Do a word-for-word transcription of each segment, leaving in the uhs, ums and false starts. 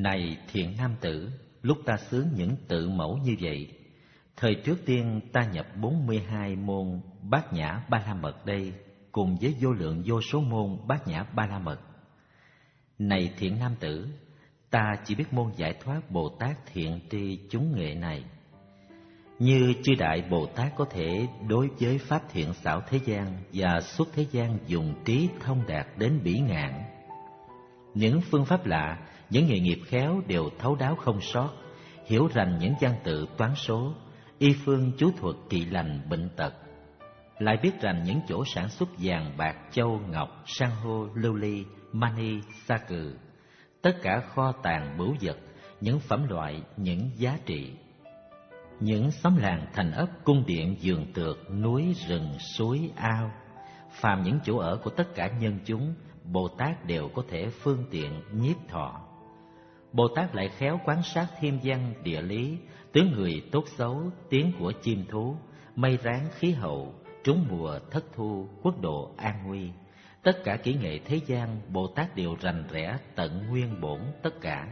Này thiện nam tử, lúc ta xướng những tự mẫu như vậy, thời trước tiên ta nhập bốn mươi hai môn Bát Nhã Ba La Mật đây, cùng với vô lượng vô số môn Bát Nhã Ba La Mật. Này thiện nam tử, ta chỉ biết môn giải thoát Bồ Tát thiện tri chúng nghệ này. Như chư đại Bồ Tát có thể đối với pháp thiện xảo thế gian và xuất thế gian dùng trí thông đạt đến bỉ ngạn. Những phương pháp lạ, những nghề nghiệp khéo đều thấu đáo không sót, hiểu rành những văn tự toán số, y phương chú thuật trị lành bệnh tật. Lại biết rành những chỗ sản xuất vàng bạc châu ngọc, san hô, lưu ly, mani, sa cừ, tất cả kho tàng bửu vật, những phẩm loại, những giá trị. Những xóm làng thành ấp, cung điện vườn tược, núi rừng suối ao, phàm những chỗ ở của tất cả nhân chúng, Bồ Tát đều có thể phương tiện nhiếp thọ. Bồ Tát lại khéo quan sát thiên văn địa lý, tướng người tốt xấu, tiếng của chim thú, mây ráng khí hậu, trúng mùa thất thu, quốc độ an nguy. Tất cả kỹ nghệ thế gian, Bồ Tát đều rành rẽ tận nguyên bổn tất cả.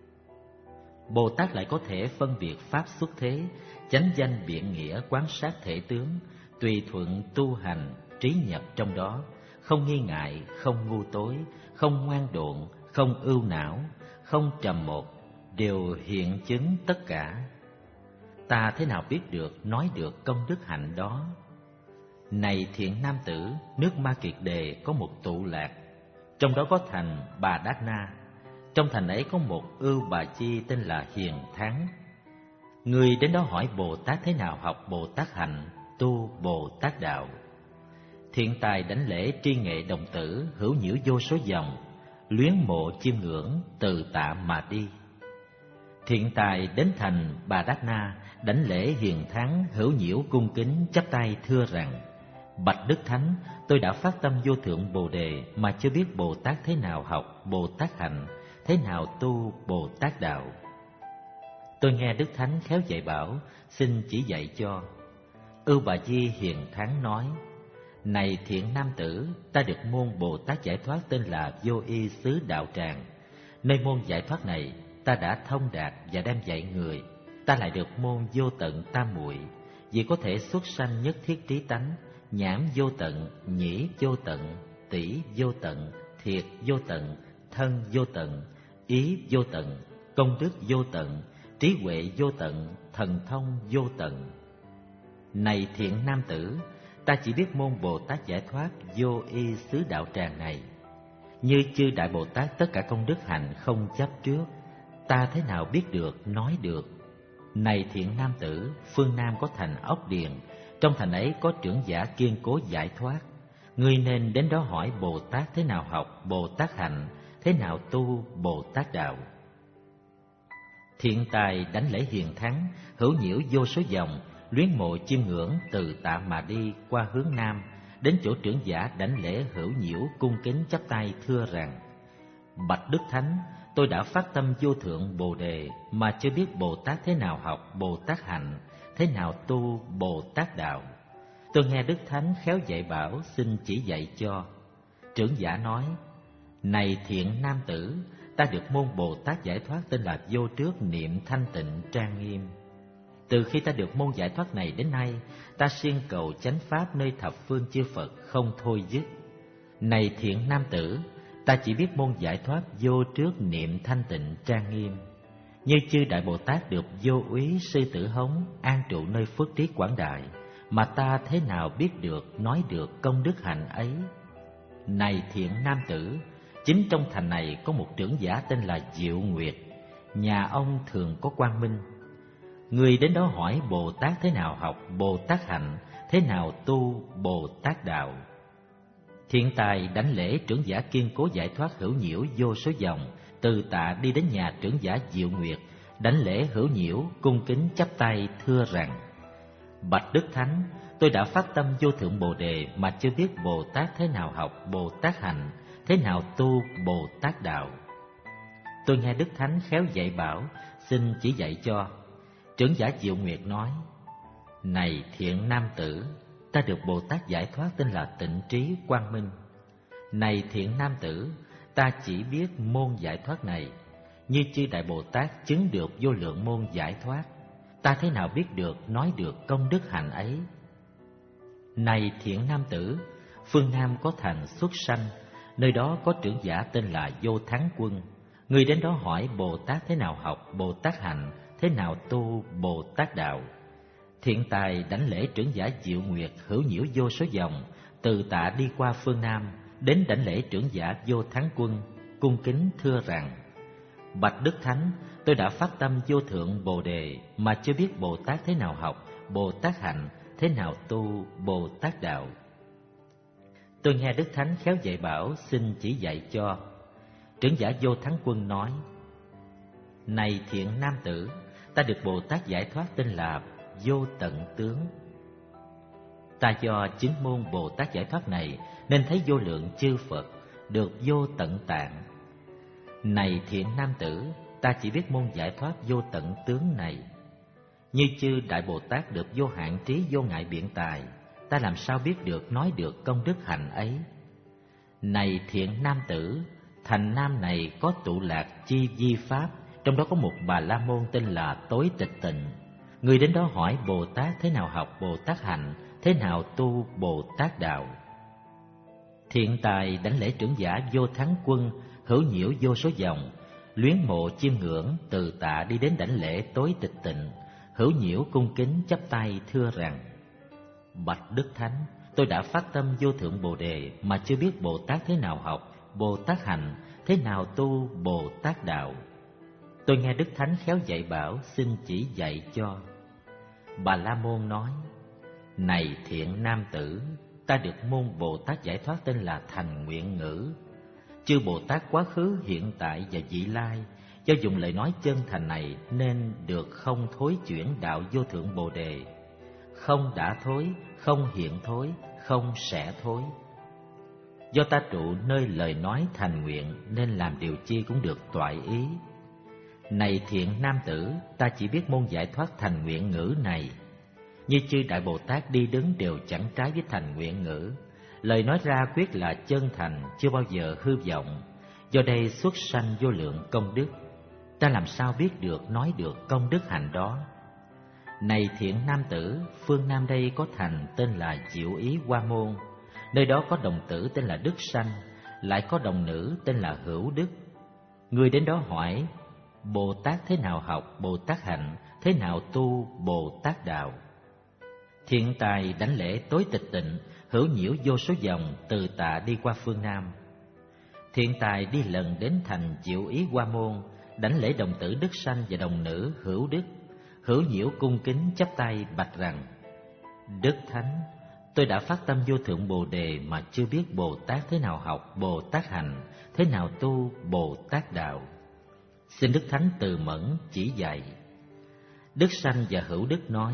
Bồ Tát lại có thể phân biệt pháp xuất thế, chánh danh biện nghĩa, quan sát thể tướng, tùy thuận tu hành, trí nhập trong đó, không nghi ngại, không ngu tối, không ngoan độn, không ưu não, không trầm một, đều hiện chứng tất cả. Ta thế nào biết được, nói được công đức hạnh đó? Này thiện nam tử, nước Ma Kiệt Đề có một tụ lạc, trong đó có thành Bà Đát Na. Trong thành ấy có một ưu bà chi tên là Hiền Thắng. Người đến đó hỏi Bồ Tát thế nào học Bồ Tát hạnh, tu Bồ Tát đạo. Thiện tài đảnh lễ tri nghệ đồng tử, hữu nhiễu vô số dòng, luyến mộ chiêm ngưỡng, từ tạ mà đi. Thiện tài đến thành Bà Đát Na, đảnh lễ Hiền Thắng, hữu nhiễu cung kính, chắp tay thưa rằng: Bạch Đức Thánh, tôi đã phát tâm vô thượng Bồ Đề mà chưa biết Bồ Tát thế nào học Bồ Tát hạnh, thế nào tu Bồ Tát đạo. Tôi nghe Đức Thánh khéo dạy bảo, xin chỉ dạy cho. Ưu Bà Di Hiền Thắng nói: Này thiện nam tử, ta được môn Bồ Tát giải thoát tên là Vô Y Xứ Đạo Tràng. Nơi môn giải thoát này, ta đã thông đạt và đem dạy người. Ta lại được môn vô tận tam muội, vì có thể xuất sanh nhất thiết trí tánh, nhãn vô tận, nhĩ vô tận, tỷ vô tận, thiệt vô tận, thân vô tận, ý vô tận, công đức vô tận, trí huệ vô tận, thần thông vô tận. Này thiện nam tử, ta chỉ biết môn Bồ Tát giải thoát Vô Y Xứ Đạo Tràng này. Như chư đại Bồ Tát tất cả công đức hạnh không chấp trước, ta thế nào biết được, nói được. Này thiện nam tử, phương Nam có thành Ốc Điền, trong thành ấy có trưởng giả kiên cố giải thoát. Ngươi nên đến đó hỏi Bồ Tát thế nào học Bồ Tát hạnh, thế nào tu Bồ Tát đạo. Thiện tài đảnh lễ Hiền Thắng, hữu nhiễu vô số dòng, luyến mộ chiêm ngưỡng, từ tạ mà đi qua hướng Nam, đến chỗ trưởng giả đảnh lễ hữu nhiễu cung kính chắp tay thưa rằng: Bạch Đức Thánh, tôi đã phát tâm vô thượng Bồ Đề mà chưa biết Bồ Tát thế nào học Bồ Tát hạnh, thế nào tu Bồ Tát đạo. Tôi nghe Đức Thánh khéo dạy bảo, xin chỉ dạy cho. Trưởng giả nói: Này thiện nam tử, ta được môn Bồ Tát giải thoát tên là Vô Trước Niệm Thanh Tịnh Trang Nghiêm. Từ khi ta được môn giải thoát này đến nay, ta siêng cầu chánh pháp nơi thập phương chư Phật không thôi dứt. Này thiện nam tử, ta chỉ biết môn giải thoát Vô Trước Niệm Thanh Tịnh Trang Nghiêm. Như chư đại Bồ Tát được Vô Úy Sư Tử Hống an trụ nơi phước trí quảng đại, mà ta thế nào biết được, nói được công đức hạnh ấy. Này thiện nam tử, chính trong thành này có một trưởng giả tên là Diệu Nguyệt, nhà ông thường có quang minh. Người đến đó hỏi Bồ Tát thế nào học Bồ Tát hạnh, thế nào tu Bồ Tát đạo. Thiện tài đảnh lễ trưởng giả kiên cố giải thoát hữu nhiễu vô số dòng, từ tạ đi đến nhà trưởng giả Diệu Nguyệt, đảnh lễ hữu nhiễu cung kính chắp tay thưa rằng: Bạch Đức Thánh, tôi đã phát tâm vô thượng Bồ Đề mà chưa biết Bồ Tát thế nào học Bồ Tát hạnh, thế nào tu Bồ Tát đạo. Tôi nghe Đức Thánh khéo dạy bảo, xin chỉ dạy cho. Trưởng giả Diệu Nguyệt nói: Này thiện nam tử, ta được Bồ Tát giải thoát tên là Tịnh Trí Quang Minh. Này thiện nam tử, ta chỉ biết môn giải thoát này. như chư Đại Bồ Tát chứng được vô lượng môn giải thoát, ta thế nào biết được nói được công đức hạnh ấy? Này thiện nam tử, phương Nam có thành Xuất Sanh, nơi đó có trưởng giả tên là Vô Thắng Quân. Người đến đó hỏi Bồ Tát thế nào học Bồ Tát hạnh, thế nào tu Bồ Tát đạo. Thiện tài đảnh lễ trưởng giả Diệu Nguyệt hữu nhiễu vô số dòng, từ tạ đi qua phương Nam, đến đảnh lễ trưởng giả Vô Thắng Quân, cung kính thưa rằng: Bạch Đức Thánh, tôi đã phát tâm vô thượng Bồ Đề mà chưa biết Bồ Tát thế nào học Bồ Tát hạnh, thế nào tu Bồ Tát đạo. Tôi nghe Đức Thánh khéo dạy bảo, xin chỉ dạy cho. Trưởng giả Vô Thắng Quân nói: Này thiện nam tử, ta được Bồ Tát giải thoát tên là Vô Tận Tướng. Ta do chứng môn Bồ Tát giải thoát này nên thấy vô lượng chư Phật, được vô tận tạng. Này thiện nam tử, ta chỉ biết môn giải thoát vô tận tướng này. Như chư Đại Bồ Tát được vô hạn trí vô ngại biện tài, ta làm sao biết được nói được công đức hạnh ấy? Này thiện nam tử, thành Nam này có tụ lạc chi di pháp, trong đó có một Bà La Môn tên là Tối Tịch Tịnh. Người đến đó hỏi Bồ Tát thế nào học Bồ Tát hạnh, thế nào tu Bồ Tát đạo. Thiện tài đảnh lễ trưởng giả Vô Thắng Quân hữu nhiễu vô số dòng, luyến mộ chiêm ngưỡng, từ tạ đi đến đảnh lễ Tối Tịch Tịnh, hữu nhiễu cung kính chắp tay thưa rằng: Bạch Đức Thánh, tôi đã phát tâm vô thượng Bồ Đề mà chưa biết Bồ Tát thế nào học Bồ Tát hạnh, thế nào tu Bồ Tát đạo. Tôi nghe Đức Thánh khéo dạy bảo, xin chỉ dạy cho. Bà La Môn nói: Này thiện nam tử, ta được môn Bồ Tát giải thoát tên là Thành Nguyện Ngữ. Chư Bồ Tát quá khứ, hiện tại và vị lai, do dùng lời nói chân thành này nên được không thối chuyển đạo vô thượng Bồ Đề. Không đã thối, không hiện thối, không sẽ thối. Do ta trụ nơi lời nói thành nguyện nên làm điều chi cũng được toại ý. Này thiện nam tử, ta chỉ biết môn giải thoát thành nguyện ngữ này. Như chư Đại Bồ Tát đi đứng đều chẳng trái với thành nguyện ngữ. Lời nói ra quyết là chân thành, chưa bao giờ hư vọng. Do đây xuất sanh vô lượng công đức. Ta làm sao biết được nói được công đức hạnh đó? Này thiện nam tử, phương Nam đây có thành tên là Diệu Ý Hoa Môn. Nơi đó có đồng tử tên là Đức Sanh, lại có đồng nữ tên là Hữu Đức. Người đến đó hỏi Bồ Tát thế nào học Bồ Tát hạnh, thế nào tu Bồ Tát đạo. Thiện tài đảnh lễ Tối Tịch Tịnh hữu nhiễu vô số dòng, từ tạ đi qua phương Nam. Thiện tài đi lần đến thành Diệu Ý Hoa Môn, đảnh lễ đồng tử Đức Sanh và đồng nữ Hữu Đức. Hữu nhiễu cung kính chắp tay bạch rằng: Đức Thánh, tôi đã phát tâm vô thượng Bồ Đề mà chưa biết Bồ Tát thế nào học Bồ Tát hạnh, thế nào tu Bồ Tát đạo. Xin Đức Thánh từ mẫn chỉ dạy. Đức Sanh và Hữu Đức nói: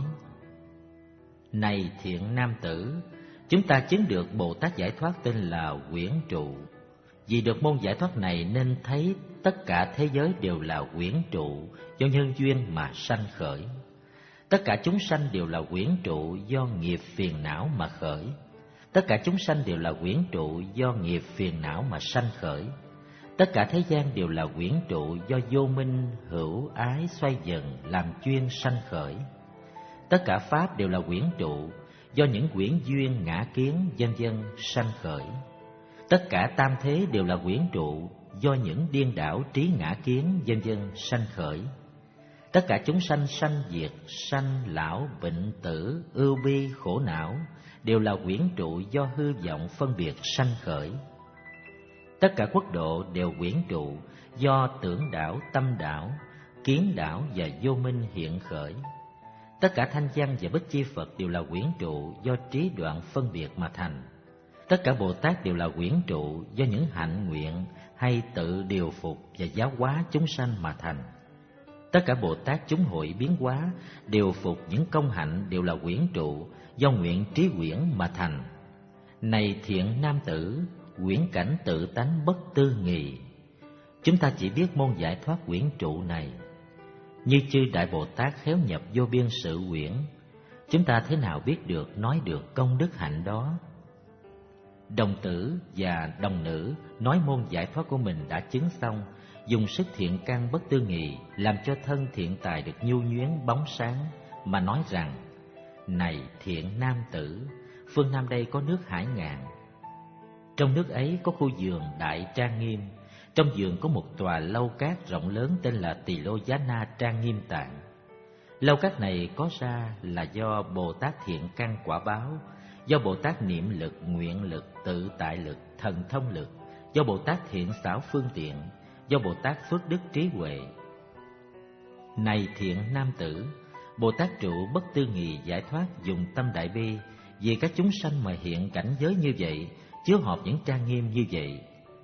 Này thiện nam tử, chúng ta chứng được Bồ Tát giải thoát tên là Quyển Trụ. Vì được môn giải thoát này nên thấy tất cả thế giới đều là quyển trụ, do nhân duyên mà sanh khởi. Tất cả chúng sanh đều là quyển trụ, do nghiệp phiền não mà khởi. Tất cả chúng sanh đều là quyển trụ, do nghiệp phiền não mà sanh khởi. Tất cả thế gian đều là quyển trụ, do vô minh hữu ái xoay dần làm chuyên sanh khởi. Tất cả pháp đều là quyển trụ, do những quyển duyên ngã kiến vân vân sanh khởi. Tất cả tam thế đều là quyển trụ, do những điên đảo trí ngã kiến vân vân sanh khởi. Tất cả chúng sanh sanh diệt, sanh lão bệnh tử, ưu bi khổ não đều là quyển trụ, do hư vọng phân biệt sanh khởi. Tất cả quốc độ đều quyển trụ, do tưởng đảo, tâm đảo, kiến đảo và vô minh hiện khởi. Tất cả thanh văn và bích chi Phật đều là quyển trụ, do trí đoạn phân biệt mà thành. Tất cả Bồ Tát đều là quyển trụ, do những hạnh nguyện hay tự điều phục và giáo hóa chúng sanh mà thành. Tất cả Bồ Tát chúng hội biến hóa, điều phục những công hạnh đều là quyển trụ, do nguyện trí quyển mà thành. Này thiện nam tử, quyển cảnh tự tánh bất tư nghì. Chúng ta chỉ biết môn giải thoát quyển trụ này. Như chư Đại Bồ Tát khéo nhập vô biên sự quyển, chúng ta thế nào biết được nói được công đức hạnh đó? Đồng tử và đồng nữ nói môn giải thoát của mình đã chứng xong, dùng sức thiện căn bất tư nghị làm cho thân thiện tài được nhu nhuyến bóng sáng, mà nói rằng: này thiện nam tử, phương Nam đây có nước Hải Ngạn. Trong nước ấy có khu vườn đại trang nghiêm. Trong vườn có một tòa lâu cát rộng lớn tên là Tỳ Lô Giá Na Trang Nghiêm Tạng. Lâu cát này có ra là do Bồ Tát thiện căn quả báo, do Bồ Tát niệm lực, nguyện lực, tự tại lực, thần thông lực, do Bồ Tát thiện xảo phương tiện, do Bồ Tát phước đức trí huệ. Này thiện nam tử, Bồ Tát trụ bất tư nghì giải thoát dùng tâm đại bi vì các chúng sanh mà hiện cảnh giới như vậy, chứa họp những trang nghiêm như vậy.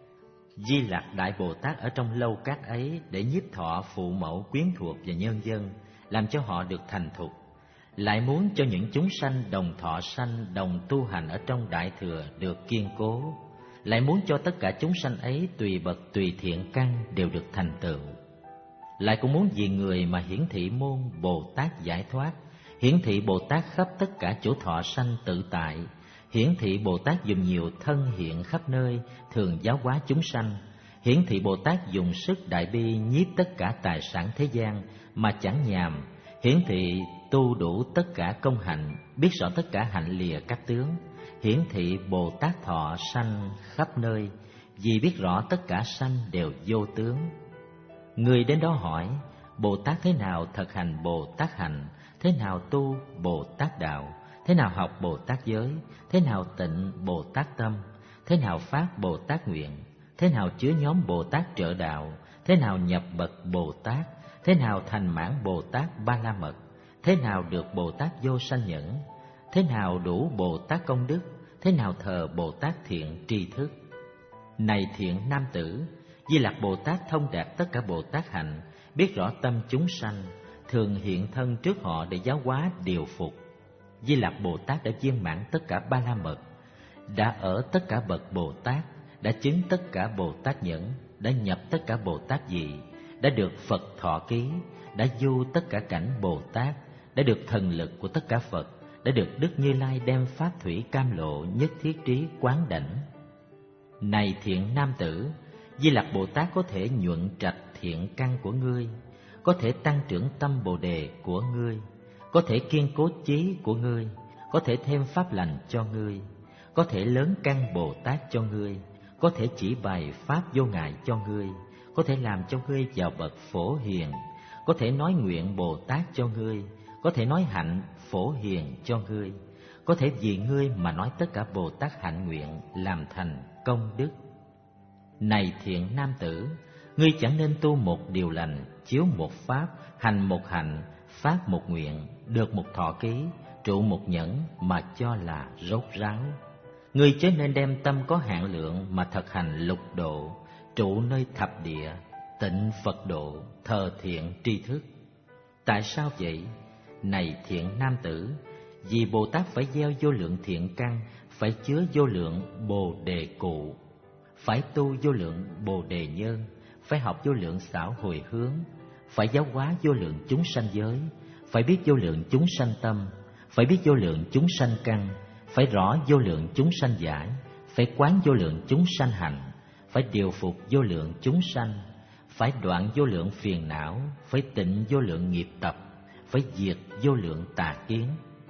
Di Lặc Đại Bồ Tát ở trong lâu cát ấy để nhiếp thọ phụ mẫu, quyến thuộc và nhân dân, làm cho họ được thành thục. Lại muốn cho những chúng sanh đồng thọ sanh, đồng tu hành ở trong Đại Thừa được kiên cố. Lại muốn cho tất cả chúng sanh ấy tùy bậc tùy thiện căn đều được thành tựu. Lại cũng muốn vì người mà hiển thị môn Bồ Tát giải thoát, hiển thị Bồ Tát khắp tất cả chỗ thọ sanh tự tại, hiển thị Bồ Tát dùng nhiều thân hiện khắp nơi, thường giáo hóa chúng sanh, hiển thị Bồ Tát dùng sức đại bi nhiếp tất cả tài sản thế gian mà chẳng nhàm, hiển thị tu đủ tất cả công hạnh, biết rõ tất cả hạnh lìa các tướng, hiển thị Bồ Tát thọ sanh khắp nơi, vì biết rõ tất cả sanh đều vô tướng. Người đến đó hỏi: Bồ Tát thế nào thực hành Bồ Tát hạnh, thế nào tu Bồ Tát đạo, thế nào học Bồ Tát giới, thế nào tịnh Bồ Tát tâm, thế nào phát Bồ Tát nguyện, thế nào chứa nhóm Bồ Tát trợ đạo, thế nào nhập bậc Bồ Tát, thế nào thành mãn Bồ Tát Ba La Mật, thế nào được Bồ Tát vô sanh nhẫn, thế nào đủ Bồ Tát công đức, thế nào thờ Bồ Tát thiện tri thức. Này thiện nam tử, Di Lặc Bồ Tát thông đạt tất cả Bồ Tát hạnh, biết rõ tâm chúng sanh, thường hiện thân trước họ để giáo hóa điều phục. Di Lặc Bồ Tát đã viên mãn tất cả Ba La Mật, đã ở tất cả bậc Bồ Tát, đã chứng tất cả Bồ Tát nhẫn, đã nhập tất cả Bồ Tát dị, đã được Phật thọ ký, đã du tất cả cảnh Bồ Tát, đã được thần lực của tất cả Phật, đã được Đức Như Lai đem pháp thủy cam lộ nhất thiết trí quán đảnh. Này thiện nam tử, Di Lặc Bồ Tát có thể nhuận trạch thiện căn của ngươi, có thể tăng trưởng tâm Bồ đề của ngươi, có thể kiên cố chí của ngươi, có thể thêm pháp lành cho ngươi, có thể lớn căn Bồ Tát cho ngươi, có thể chỉ bày pháp vô ngại cho ngươi, có thể làm cho ngươi vào bậc phổ hiền, có thể nói nguyện Bồ Tát cho ngươi, có thể nói hạnh phổ hiền cho ngươi, có thể vì ngươi mà nói tất cả Bồ Tát hạnh nguyện làm thành công đức. Này thiện nam tử, ngươi chẳng nên tu một điều lành, chiếu một pháp, hành một hạnh, phát một nguyện, được một thọ ký, trụ một nhẫn mà cho là rốt ráo. Ngươi chớ nên đem tâm có hạn lượng mà thực hành lục độ, trụ nơi thập địa, tịnh Phật độ, thờ thiện tri thức. Tại sao vậy? Này thiện nam tử, vì Bồ Tát phải gieo vô lượng thiện căn, phải chứa vô lượng Bồ đề cụ, phải tu vô lượng Bồ đề nhân, phải học vô lượng xảo hồi hướng, phải giáo hóa vô lượng chúng sanh giới, phải biết vô lượng chúng sanh tâm, phải biết vô lượng chúng sanh căn, phải rõ vô lượng chúng sanh giải, phải quán vô lượng chúng sanh hành, phải điều phục vô lượng chúng sanh, phải đoạn vô lượng phiền não, phải tịnh vô lượng nghiệp tập, phải diệt vô lượng tà kiến,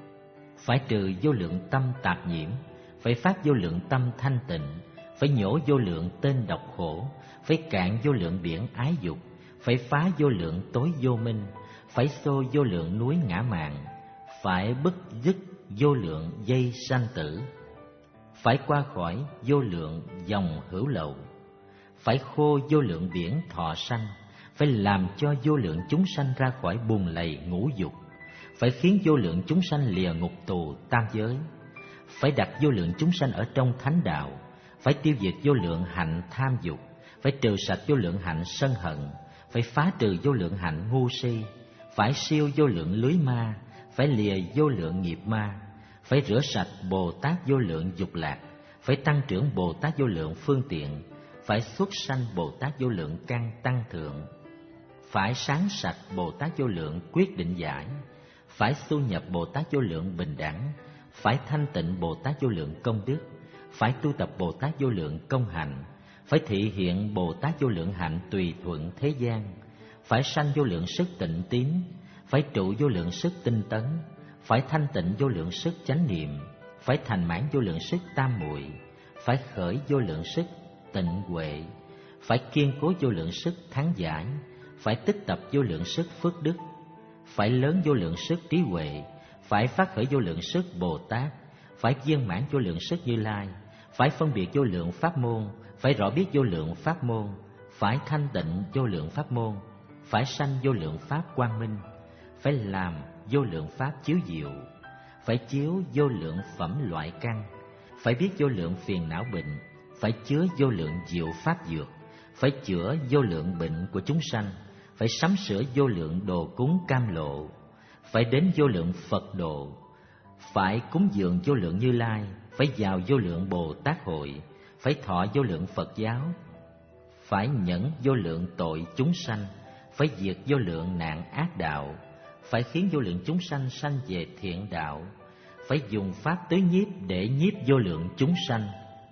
phải trừ vô lượng tâm tạp nhiễm, phải phát vô lượng tâm thanh tịnh, phải nhổ vô lượng tên độc khổ, phải cạn vô lượng biển ái dục, phải phá vô lượng tối vô minh, phải xô vô lượng núi ngã mạn, phải bứt dứt vô lượng dây sanh tử, phải qua khỏi vô lượng dòng hữu lậu, phải khô vô lượng biển thọ sanh, phải làm cho vô lượng chúng sanh ra khỏi bùn lầy ngũ dục, phải khiến vô lượng chúng sanh lìa ngục tù tam giới, phải đặt vô lượng chúng sanh ở trong thánh đạo, phải tiêu diệt vô lượng hạnh tham dục, phải trừ sạch vô lượng hạnh sân hận, phải phá trừ vô lượng hạnh ngu si, phải siêu vô lượng lưới ma, phải lìa vô lượng nghiệp ma, phải rửa sạch Bồ Tát vô lượng dục lạc, phải tăng trưởng Bồ Tát vô lượng phương tiện, phải xuất sanh Bồ Tát vô lượng căn tăng thượng, phải sáng sạch Bồ Tát vô lượng quyết định giải, phải tu nhập Bồ Tát vô lượng bình đẳng, phải thanh tịnh Bồ Tát vô lượng công đức, phải tu tập Bồ Tát vô lượng công hạnh, phải thị hiện Bồ Tát vô lượng hạnh tùy thuận thế gian, phải sanh vô lượng sức tịnh tín, phải trụ vô lượng sức tinh tấn, phải thanh tịnh vô lượng sức chánh niệm, phải thành mãn vô lượng sức tam muội, phải khởi vô lượng sức tịnh huệ, phải kiên cố vô lượng sức thắng giải, phải tích tập vô lượng sức phước đức, phải lớn vô lượng sức trí huệ, phải phát khởi vô lượng sức Bồ Tát, phải viên mãn vô lượng sức Như Lai, phải phân biệt vô lượng pháp môn, phải rõ biết vô lượng pháp môn, phải thanh tịnh vô lượng pháp môn, phải sanh vô lượng pháp quang minh, phải làm vô lượng pháp chiếu diệu, phải chiếu vô lượng phẩm loại căn, phải biết vô lượng phiền não bệnh, phải chứa vô lượng diệu pháp dược, phải chữa vô lượng bệnh của chúng sanh, phải sắm sửa vô lượng đồ cúng cam lộ, phải đến vô lượng Phật độ, phải cúng dường vô lượng Như Lai, phải vào vô lượng Bồ Tát hội, phải thọ vô lượng Phật giáo, phải nhẫn vô lượng tội chúng sanh, phải diệt vô lượng nạn ác đạo, phải khiến vô lượng chúng sanh sanh về thiện đạo, phải dùng pháp tứ nhiếp để nhiếp vô lượng chúng sanh,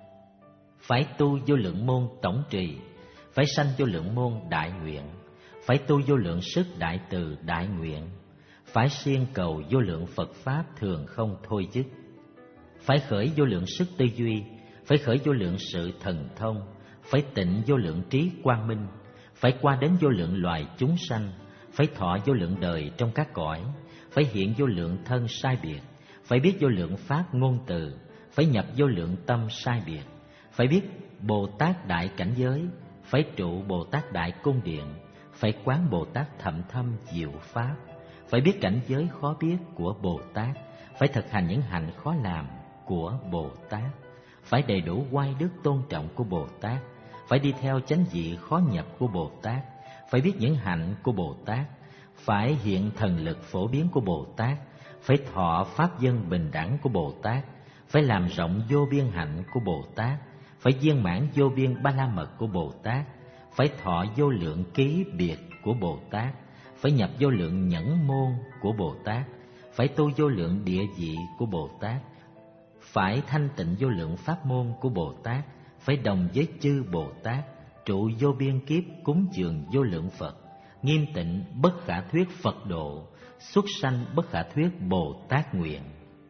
phải tu vô lượng môn tổng trì, phải sanh vô lượng môn đại nguyện, phải tu vô lượng sức đại từ đại nguyện, phải siêng cầu vô lượng Phật pháp thường không thôi dứt, phải khởi vô lượng sức tư duy, phải khởi vô lượng sự thần thông, phải tịnh vô lượng trí quang minh, phải qua đến vô lượng loài chúng sanh, phải thọ vô lượng đời trong các cõi, phải hiện vô lượng thân sai biệt, phải biết vô lượng pháp ngôn từ, phải nhập vô lượng tâm sai biệt, phải biết Bồ Tát đại cảnh giới, phải trụ Bồ Tát đại cung điện, phải quán Bồ Tát thậm thâm diệu pháp, phải biết cảnh giới khó biết của Bồ Tát, phải thực hành những hạnh khó làm của Bồ Tát, phải đầy đủ oai đức tôn trọng của Bồ Tát, phải đi theo chánh vị khó nhập của Bồ Tát, phải biết những hạnh của Bồ Tát, phải hiện thần lực phổ biến của Bồ Tát, phải thọ pháp dân bình đẳng của Bồ Tát, phải làm rộng vô biên hạnh của Bồ Tát, phải viên mãn vô biên ba la mật của Bồ Tát, phải thọ vô lượng ký biệt của Bồ Tát, phải nhập vô lượng nhẫn môn của Bồ Tát, phải tu vô lượng địa vị của Bồ Tát, phải thanh tịnh vô lượng pháp môn của Bồ Tát, phải đồng với chư Bồ Tát, trụ vô biên kiếp cúng dường vô lượng Phật, nghiêm tịnh bất khả thuyết Phật độ, xuất sanh bất khả thuyết Bồ Tát nguyện.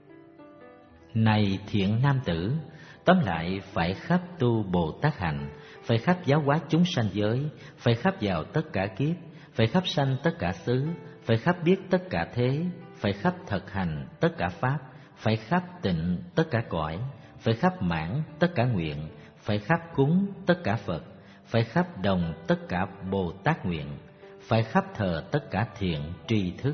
Này thiện nam tử, tóm lại phải khắp tu Bồ Tát hạnh, phải khắp giáo hóa chúng sanh giới, phải khắp vào tất cả kiếp, phải khắp sanh tất cả xứ, phải khắp biết tất cả thế, phải khắp thực hành tất cả pháp, phải khắp tịnh tất cả cõi, phải khắp mãn tất cả nguyện, phải khắp cúng tất cả Phật, phải khắp đồng tất cả Bồ Tát nguyện, phải khắp thờ tất cả thiện tri thức.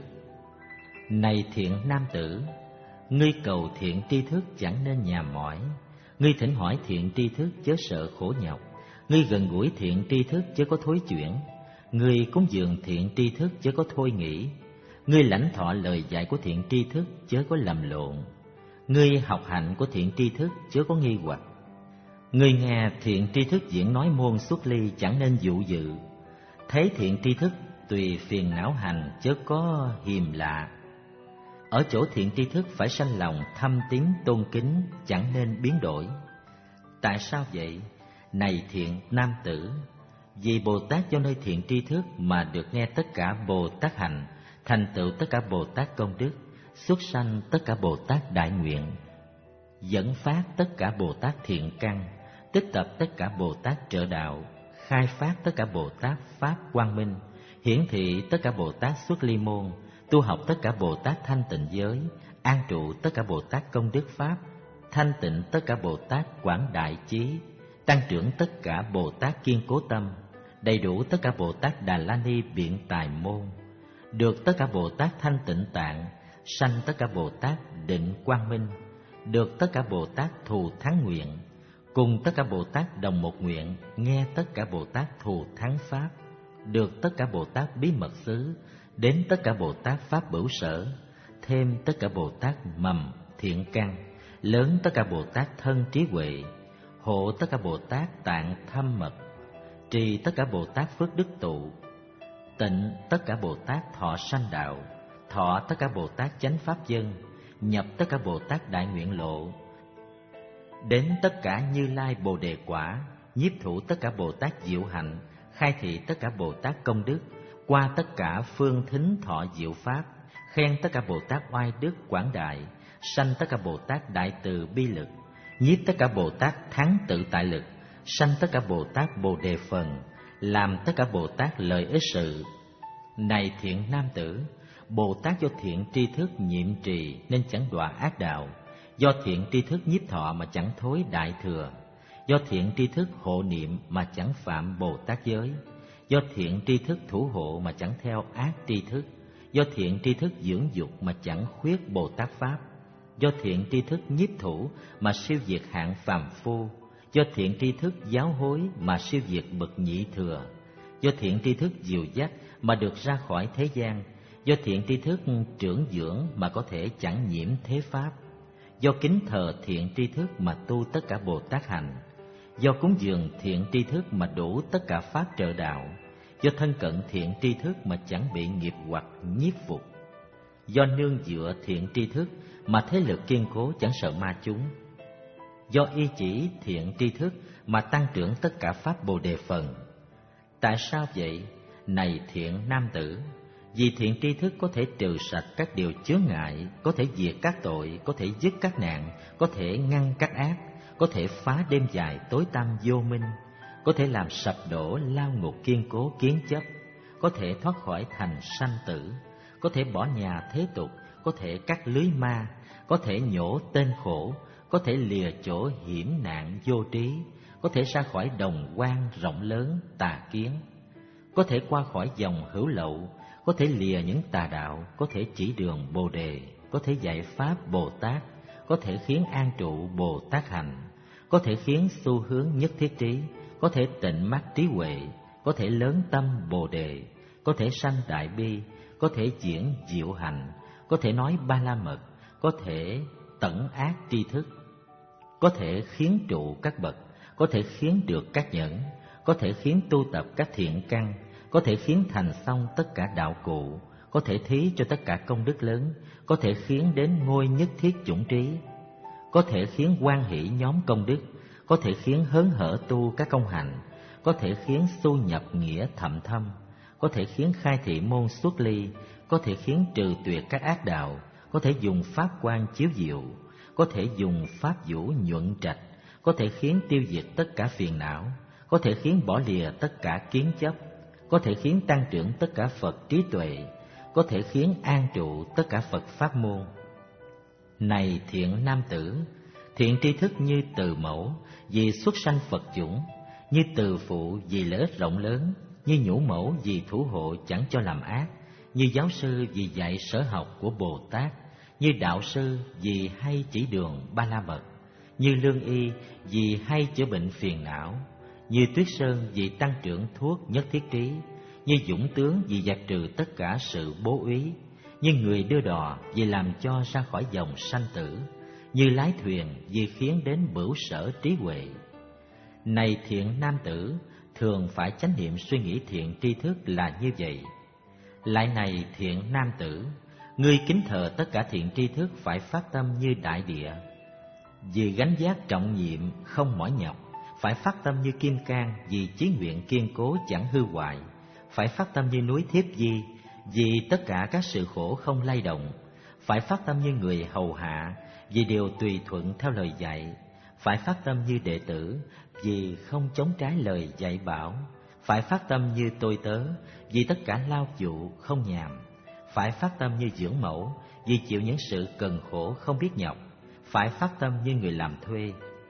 Này thiện nam tử, ngươi cầu thiện tri thức chẳng nên nhàm mỏi, ngươi thỉnh hỏi thiện tri thức chớ sợ khổ nhọc, ngươi gần gũi thiện tri thức chớ có thối chuyển, ngươi cúng dường thiện tri thức chớ có thôi nghĩ, ngươi lãnh thọ lời dạy của thiện tri thức chớ có lầm lộn, ngươi học hạnh của thiện tri thức chớ có nghi hoặc, ngươi nghe thiện tri thức diễn nói môn xuất ly chẳng nên dụ dự, thấy thiện tri thức tùy phiền não hành chớ có hiềm lạ. Ở chỗ thiện tri thức phải sanh lòng thâm tín tôn kính, chẳng nên biến đổi. Tại sao vậy? Này thiện nam tử, vì Bồ Tát do nơi thiện tri thức mà được nghe tất cả Bồ Tát hạnh, thành tựu tất cả Bồ Tát công đức, xuất sanh tất cả Bồ Tát đại nguyện, dẫn phát tất cả Bồ Tát thiện căn, tích tập tất cả Bồ Tát trợ đạo, khai phát tất cả Bồ Tát pháp quang minh, hiển thị tất cả Bồ Tát xuất ly môn, tu học tất cả Bồ Tát thanh tịnh giới, an trụ tất cả Bồ Tát công đức pháp, thanh tịnh tất cả Bồ Tát quảng đại trí, tăng trưởng tất cả Bồ Tát kiên cố tâm, đầy đủ tất cả Bồ Tát Đà La Ni biện tài môn, được tất cả Bồ Tát thanh tịnh tạng, sanh tất cả Bồ Tát định quang minh, được tất cả Bồ Tát thù thắng nguyện, cùng tất cả Bồ Tát đồng một nguyện, nghe tất cả Bồ Tát thù thắng pháp, được tất cả Bồ Tát bí mật xứ, đến tất cả Bồ Tát pháp bửu sở, thêm tất cả Bồ Tát mầm thiện căn, lớn tất cả Bồ Tát thân trí huệ, hộ tất cả Bồ Tát tạng thâm mật, trì tất cả Bồ Tát phước đức tụ, tịnh tất cả Bồ Tát thọ sanh đạo, thọ tất cả Bồ Tát chánh pháp dân, nhập tất cả Bồ Tát đại nguyện lộ, đến tất cả Như Lai Bồ đề quả, nhiếp thủ tất cả Bồ Tát diệu hạnh, khai thị tất cả Bồ Tát công đức, qua tất cả phương thính thọ diệu pháp, khen tất cả Bồ Tát oai đức quảng đại, sanh tất cả Bồ Tát đại từ bi lực, nhiếp tất cả Bồ Tát thắng tự tại lực, sanh tất cả Bồ Tát bồ đề phần, làm tất cả Bồ Tát lợi ích sự. Này thiện nam tử, Bồ Tát do thiện tri thức nhiệm trì nên chẳng đọa ác đạo, do thiện tri thức nhiếp thọ mà chẳng thối đại thừa, do thiện tri thức hộ niệm mà chẳng phạm Bồ Tát giới, do thiện tri thức thủ hộ mà chẳng theo ác tri thức, do thiện tri thức dưỡng dục mà chẳng khuyết Bồ Tát pháp, do thiện tri thức nhiếp thủ mà siêu diệt hạng phàm phu, do thiện tri thức giáo hối mà siêu diệt bậc nhị thừa, do thiện tri thức dìu dắt mà được ra khỏi thế gian, do thiện tri thức trưởng dưỡng mà có thể chẳng nhiễm thế pháp, do kính thờ thiện tri thức mà tu tất cả Bồ Tát hành, do cúng dường thiện tri thức mà đủ tất cả pháp trợ đạo, do thân cận thiện tri thức mà chẳng bị nghiệp hoặc nhiếp phục, do nương dựa thiện tri thức mà thế lực kiên cố chẳng sợ ma chúng, do y chỉ thiện tri thức mà tăng trưởng tất cả pháp Bồ đề phần. Tại sao vậy? Này thiện nam tử, vì thiện tri thức có thể trừ sạch các điều chướng ngại, có thể diệt các tội, có thể dứt các nạn, có thể ngăn các ác, có thể phá đêm dài tối tăm vô minh, có thể làm sập đổ lao ngục kiên cố kiến chấp, có thể thoát khỏi thành sanh tử, có thể bỏ nhà thế tục, có thể cắt lưới ma, có thể nhổ tên khổ, có thể lìa chỗ hiểm nạn vô trí, có thể ra khỏi đồng quan rộng lớn tà kiến, có thể qua khỏi dòng hữu lậu, có thể lìa những tà đạo, có thể chỉ đường Bồ đề, có thể dạy pháp Bồ Tát, có thể khiến an trụ Bồ Tát hành, có thể khiến xu hướng nhất thiết trí, có thể tịnh mắt trí huệ, có thể lớn tâm Bồ đề, có thể sanh đại bi, có thể diễn diệu hạnh, có thể nói ba la mật, có thể tận ác tri thức, có thể khiến trụ các bậc, có thể khiến được các nhẫn, có thể khiến tu tập các thiện căn, có thể khiến thành xong tất cả đạo cụ, có thể thí cho tất cả công đức lớn, có thể khiến đến ngôi nhất thiết chủng trí, có thể khiến hoan hỷ nhóm công đức, có thể khiến hớn hở tu các công hạnh, có thể khiến xu nhập nghĩa thậm thâm, có thể khiến khai thị môn xuất ly, có thể khiến trừ tuyệt các ác đạo, có thể dùng pháp quan chiếu diệu, có thể dùng pháp vũ nhuận trạch, có thể khiến tiêu diệt tất cả phiền não, có thể khiến bỏ lìa tất cả kiến chấp, có thể khiến tăng trưởng tất cả Phật trí tuệ, có thể khiến an trụ tất cả Phật pháp môn. Này thiện nam tử, thiện tri thức như từ mẫu vì xuất sanh Phật chủng, như từ phụ vì lợi ích rộng lớn, như nhũ mẫu vì thủ hộ chẳng cho làm ác, như giáo sư vì dạy sở học của Bồ Tát, như đạo sư vì hay chỉ đường ba la mật, như lương y vì hay chữa bệnh phiền não, như tuyết sơn vì tăng trưởng thuốc nhất thiết trí, như dũng tướng vì dẹp trừ tất cả sự bố úy, như người đưa đò vì làm cho ra khỏi dòng sanh tử, như lái thuyền vì khiến đến bửu sở trí huệ. Này thiện nam tử, thường phải chánh niệm suy nghĩ thiện tri thức là như vậy. Lại này thiện nam tử, ngươi kính thờ tất cả thiện tri thức phải phát tâm như đại địa, vì gánh vác trọng nhiệm không mỏi nhọc, phải phát tâm như kim cang vì chí nguyện kiên cố chẳng hư hoại, phải phát tâm như núi Thiếp Di vì tất cả các sự khổ không lay động, phải phát tâm như người hầu hạ vì đều tùy thuận theo lời dạy, phải phát tâm như đệ tử vì không chống trái lời dạy bảo, phải phát tâm như tôi tớ vì tất cả lao dụ không nhàm, phải phát tâm như dưỡng mẫu vì chịu những sự cần khổ không biết nhọc, phải phát tâm như người làm thuê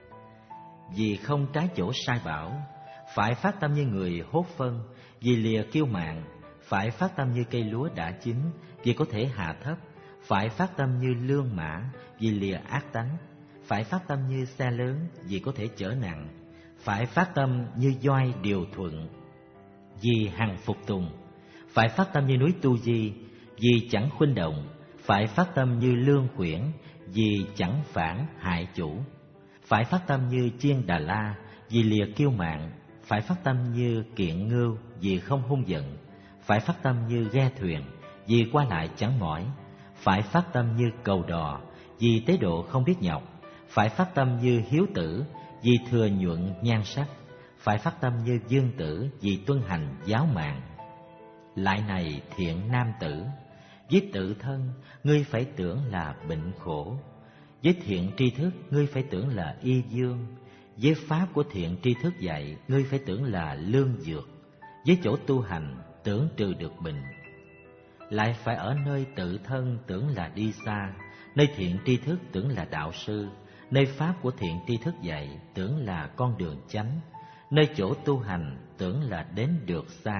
vì không trái chỗ sai bảo, phải phát tâm như người hốt phân vì lìa kiêu mạn, phải phát tâm như cây lúa đã chín vì có thể hạ thấp, phải phát tâm như lương mã vì lìa ác tánh, phải phát tâm như xe lớn vì có thể chở nặng, phải phát tâm như voi điều thuận vì hằng phục tùng, phải phát tâm như núi Tu Di vì chẳng khuynh động, phải phát tâm như lương quyển vì chẳng phản hại chủ, phải phát tâm như chiên Đà La vì lìa kiêu mạn, phải phát tâm như kiện ngưu vì không hung giận, phải phát tâm như ghe thuyền vì qua lại chẳng mỏi, phải phát tâm như cầu đò vì tế độ không biết nhọc, phải phát tâm như hiếu tử vì thừa nhuận nhan sắc, phải phát tâm như Dương Tử vì tuân hành giáo mạng. Lại này thiện nam tử, với tự thân ngươi phải tưởng là bệnh khổ, với thiện tri thức ngươi phải tưởng là y dương, với pháp của thiện tri thức dạy ngươi phải tưởng là lương dược, với chỗ tu hành tưởng trừ được bệnh. Lại phải ở nơi tự thân tưởng là đi xa, nơi thiện tri thức tưởng là đạo sư, nơi pháp của thiện tri thức dạy tưởng là con đường chánh, nơi chỗ tu hành tưởng là đến được xa.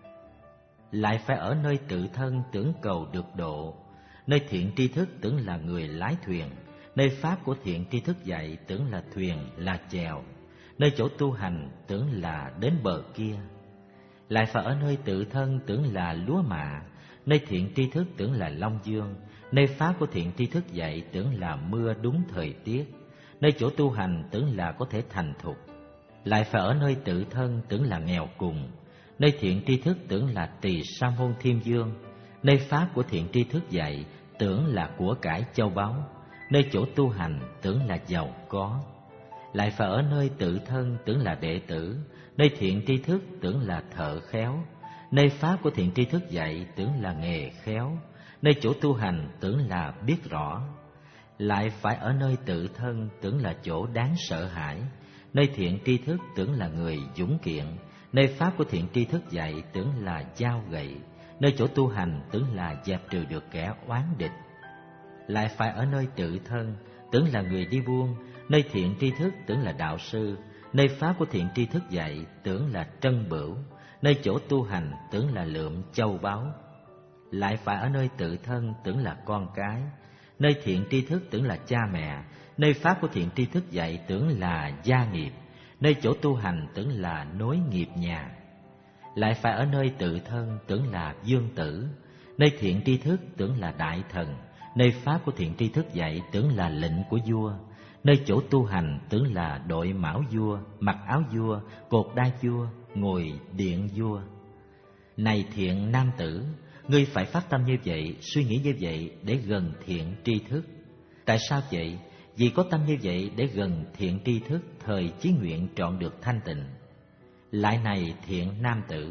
Lại phải ở nơi tự thân tưởng cầu được độ, nơi thiện tri thức tưởng là người lái thuyền, nơi pháp của thiện tri thức dạy tưởng là thuyền, là chèo, nơi chỗ tu hành tưởng là đến bờ kia. Lại phải ở nơi tự thân tưởng là lúa mạ, nơi thiện tri thức tưởng là long dương, nơi pháp của thiện tri thức dạy tưởng là mưa đúng thời tiết, nơi chỗ tu hành tưởng là có thể thành thục. Lại phải ở nơi tự thân tưởng là nghèo cùng, nơi thiện tri thức tưởng là tỳ sa môn thiên dương, nơi pháp của thiện tri thức dạy tưởng là của cải châu báu, nơi chỗ tu hành tưởng là giàu có. Lại phải ở nơi tự thân tưởng là đệ tử, nơi thiện tri thức tưởng là thợ khéo, nơi pháp của thiện tri thức dạy tưởng là nghề khéo, nơi chỗ tu hành tưởng là biết rõ. Lại phải ở nơi tự thân tưởng là chỗ đáng sợ hãi, nơi thiện tri thức tưởng là người dũng kiện, nơi pháp của thiện tri thức dạy tưởng là dao gậy, nơi chỗ tu hành tưởng là dẹp trừ được kẻ oán địch. Lại phải ở nơi tự thân tưởng là người đi buôn, nơi thiện tri thức tưởng là đạo sư, nơi pháp của thiện tri thức dạy tưởng là trân bửu, nơi chỗ tu hành tưởng là lượm châu báu. Lại phải ở nơi tự thân tưởng là con cái, nơi thiện tri thức tưởng là cha mẹ, nơi pháp của thiện tri thức dạy tưởng là gia nghiệp, nơi chỗ tu hành tưởng là nối nghiệp nhà. Lại phải ở nơi tự thân tưởng là dương tử, nơi thiện tri thức tưởng là đại thần, nơi pháp của thiện tri thức dạy tưởng là lệnh của vua, nơi chỗ tu hành tưởng là đội mão vua, mặc áo vua, cột đai vua, ngồi điện vua. Này thiện nam tử, ngươi phải phát tâm như vậy, suy nghĩ như vậy để gần thiện tri thức. Tại sao vậy? Vì có tâm như vậy để gần thiện tri thức, thời chí nguyện trọn được thanh tịnh. Lại này thiện nam tử,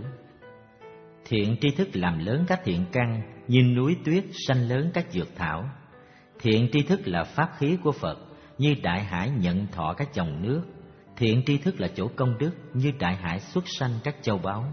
thiện tri thức làm lớn các thiện căn, như núi tuyết sanh lớn các dược thảo. Thiện tri thức là pháp khí của Phật, như đại hải nhận thọ các dòng nước. Thiện tri thức là chỗ công đức, như đại hải xuất sanh các châu báu.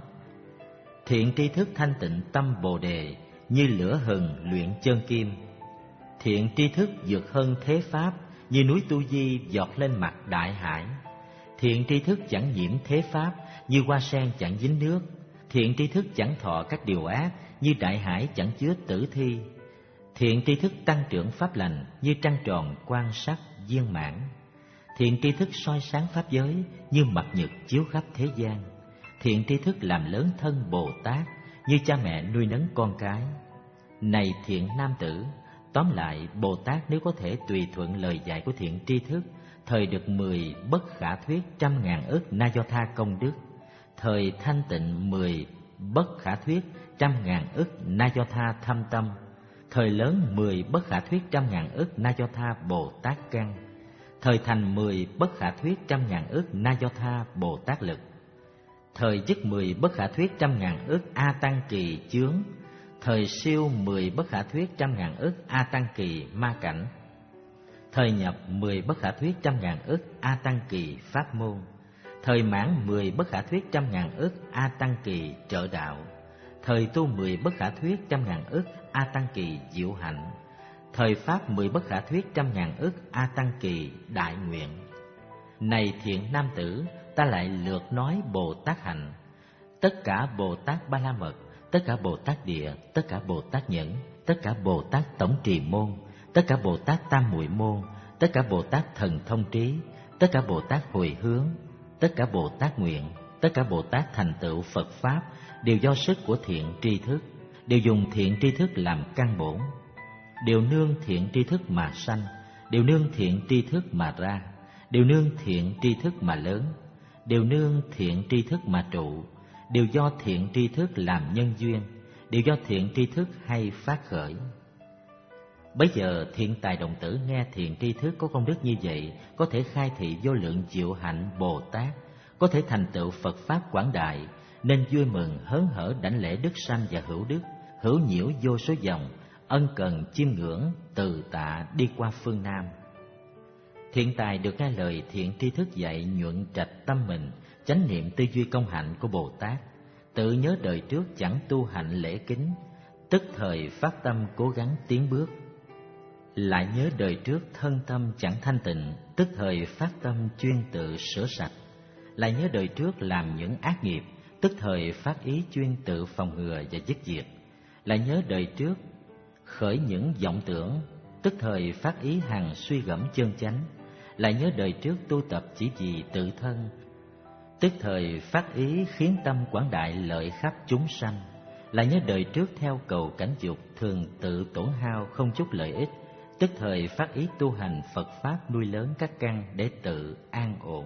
Thiện tri thức thanh tịnh tâm Bồ đề, như lửa hừng luyện chân kim. Thiện tri thức vượt hơn thế pháp, như núi Tu Di giọt lên mặt đại hải. Thiện tri thức chẳng nhiễm thế pháp, như hoa sen chẳng dính nước. Thiện tri thức chẳng thọ các điều ác, như đại hải chẳng chứa tử thi. Thiện tri thức tăng trưởng pháp lành, như trăng tròn quan sát viên mãn. Thiện tri thức soi sáng pháp giới, như mặt nhật chiếu khắp thế gian. Thiện tri thức làm lớn thân Bồ Tát, như cha mẹ nuôi nấng con cái. Này thiện nam tử, tóm lại Bồ Tát nếu có thể tùy thuận lời dạy của thiện tri thức, thời được mười bất khả thuyết trăm ngàn ức na do tha công đức, thời thanh tịnh mười bất khả thuyết trăm ngàn ức na do tha thâm tâm, thời lớn mười bất khả thuyết trăm ngàn ức na do tha Bồ Tát căn, thời thành mười bất khả thuyết trăm ngàn ức na do tha Bồ Tát lực, thời dứt mười bất khả thuyết trăm ngàn ức a tăng kỳ chướng, thời siêu mười bất khả thuyết trăm ngàn ức a tăng kỳ ma cảnh, thời nhập mười bất khả thuyết trăm ngàn ức a tăng kỳ pháp môn, thời mãn mười bất khả thuyết trăm ngàn ức a tăng kỳ trợ đạo, thời tu mười bất khả thuyết trăm ngàn ức a tăng kỳ diệu hạnh, thời pháp mười bất khả thuyết trăm ngàn ức a tăng kỳ đại nguyện. Này thiện nam tử, ta lại lượt nói Bồ Tát hạnh. Tất cả Bồ Tát Ba La Mật, tất cả Bồ Tát Địa, tất cả Bồ Tát Nhẫn, tất cả Bồ Tát Tổng Trì Môn, tất cả Bồ Tát Tam Muội Môn, tất cả Bồ Tát Thần Thông Trí, tất cả Bồ Tát Hồi Hướng, tất cả Bồ Tát Nguyện, tất cả Bồ Tát thành tựu Phật Pháp đều do sức của thiện tri thức, đều dùng thiện tri thức làm căn bổn, đều nương thiện tri thức mà sanh, đều nương thiện tri thức mà ra, đều nương thiện tri thức mà lớn, đều nương thiện tri thức mà trụ, đều do thiện tri thức làm nhân duyên, đều do thiện tri thức hay phát khởi. Bấy giờ thiện tài đồng tử nghe thiện tri thức có công đức như vậy, có thể khai thị vô lượng diệu hạnh Bồ Tát, có thể thành tựu Phật Pháp quảng đại, nên vui mừng hớn hở đảnh lễ đức sanh và hữu đức, hữu nhiễu vô số dòng, ân cần chiêm ngưỡng, từ tạ đi qua phương Nam. Thiện tài được nghe lời thiện tri thức dạy nhuận trạch tâm mình, chánh niệm tư duy công hạnh của Bồ Tát, tự nhớ đời trước chẳng tu hạnh lễ kính, tức thời phát tâm cố gắng tiến bước. Lại nhớ đời trước thân tâm chẳng thanh tịnh, tức thời phát tâm chuyên tự sửa sạch. Lại nhớ đời trước làm những ác nghiệp, tức thời phát ý chuyên tự phòng ngừa và dứt diệt. Lại nhớ đời trước khởi những vọng tưởng, tức thời phát ý hằng suy gẫm chân chánh. Lại nhớ đời trước tu tập chỉ vì tự thân, tức thời phát ý khiến tâm quảng đại lợi khắp chúng sanh. Lại nhớ đời trước theo cầu cảnh dục thường tự tổn hao không chút lợi ích, tức thời phát ý tu hành Phật Pháp nuôi lớn các căn để tự an ổn.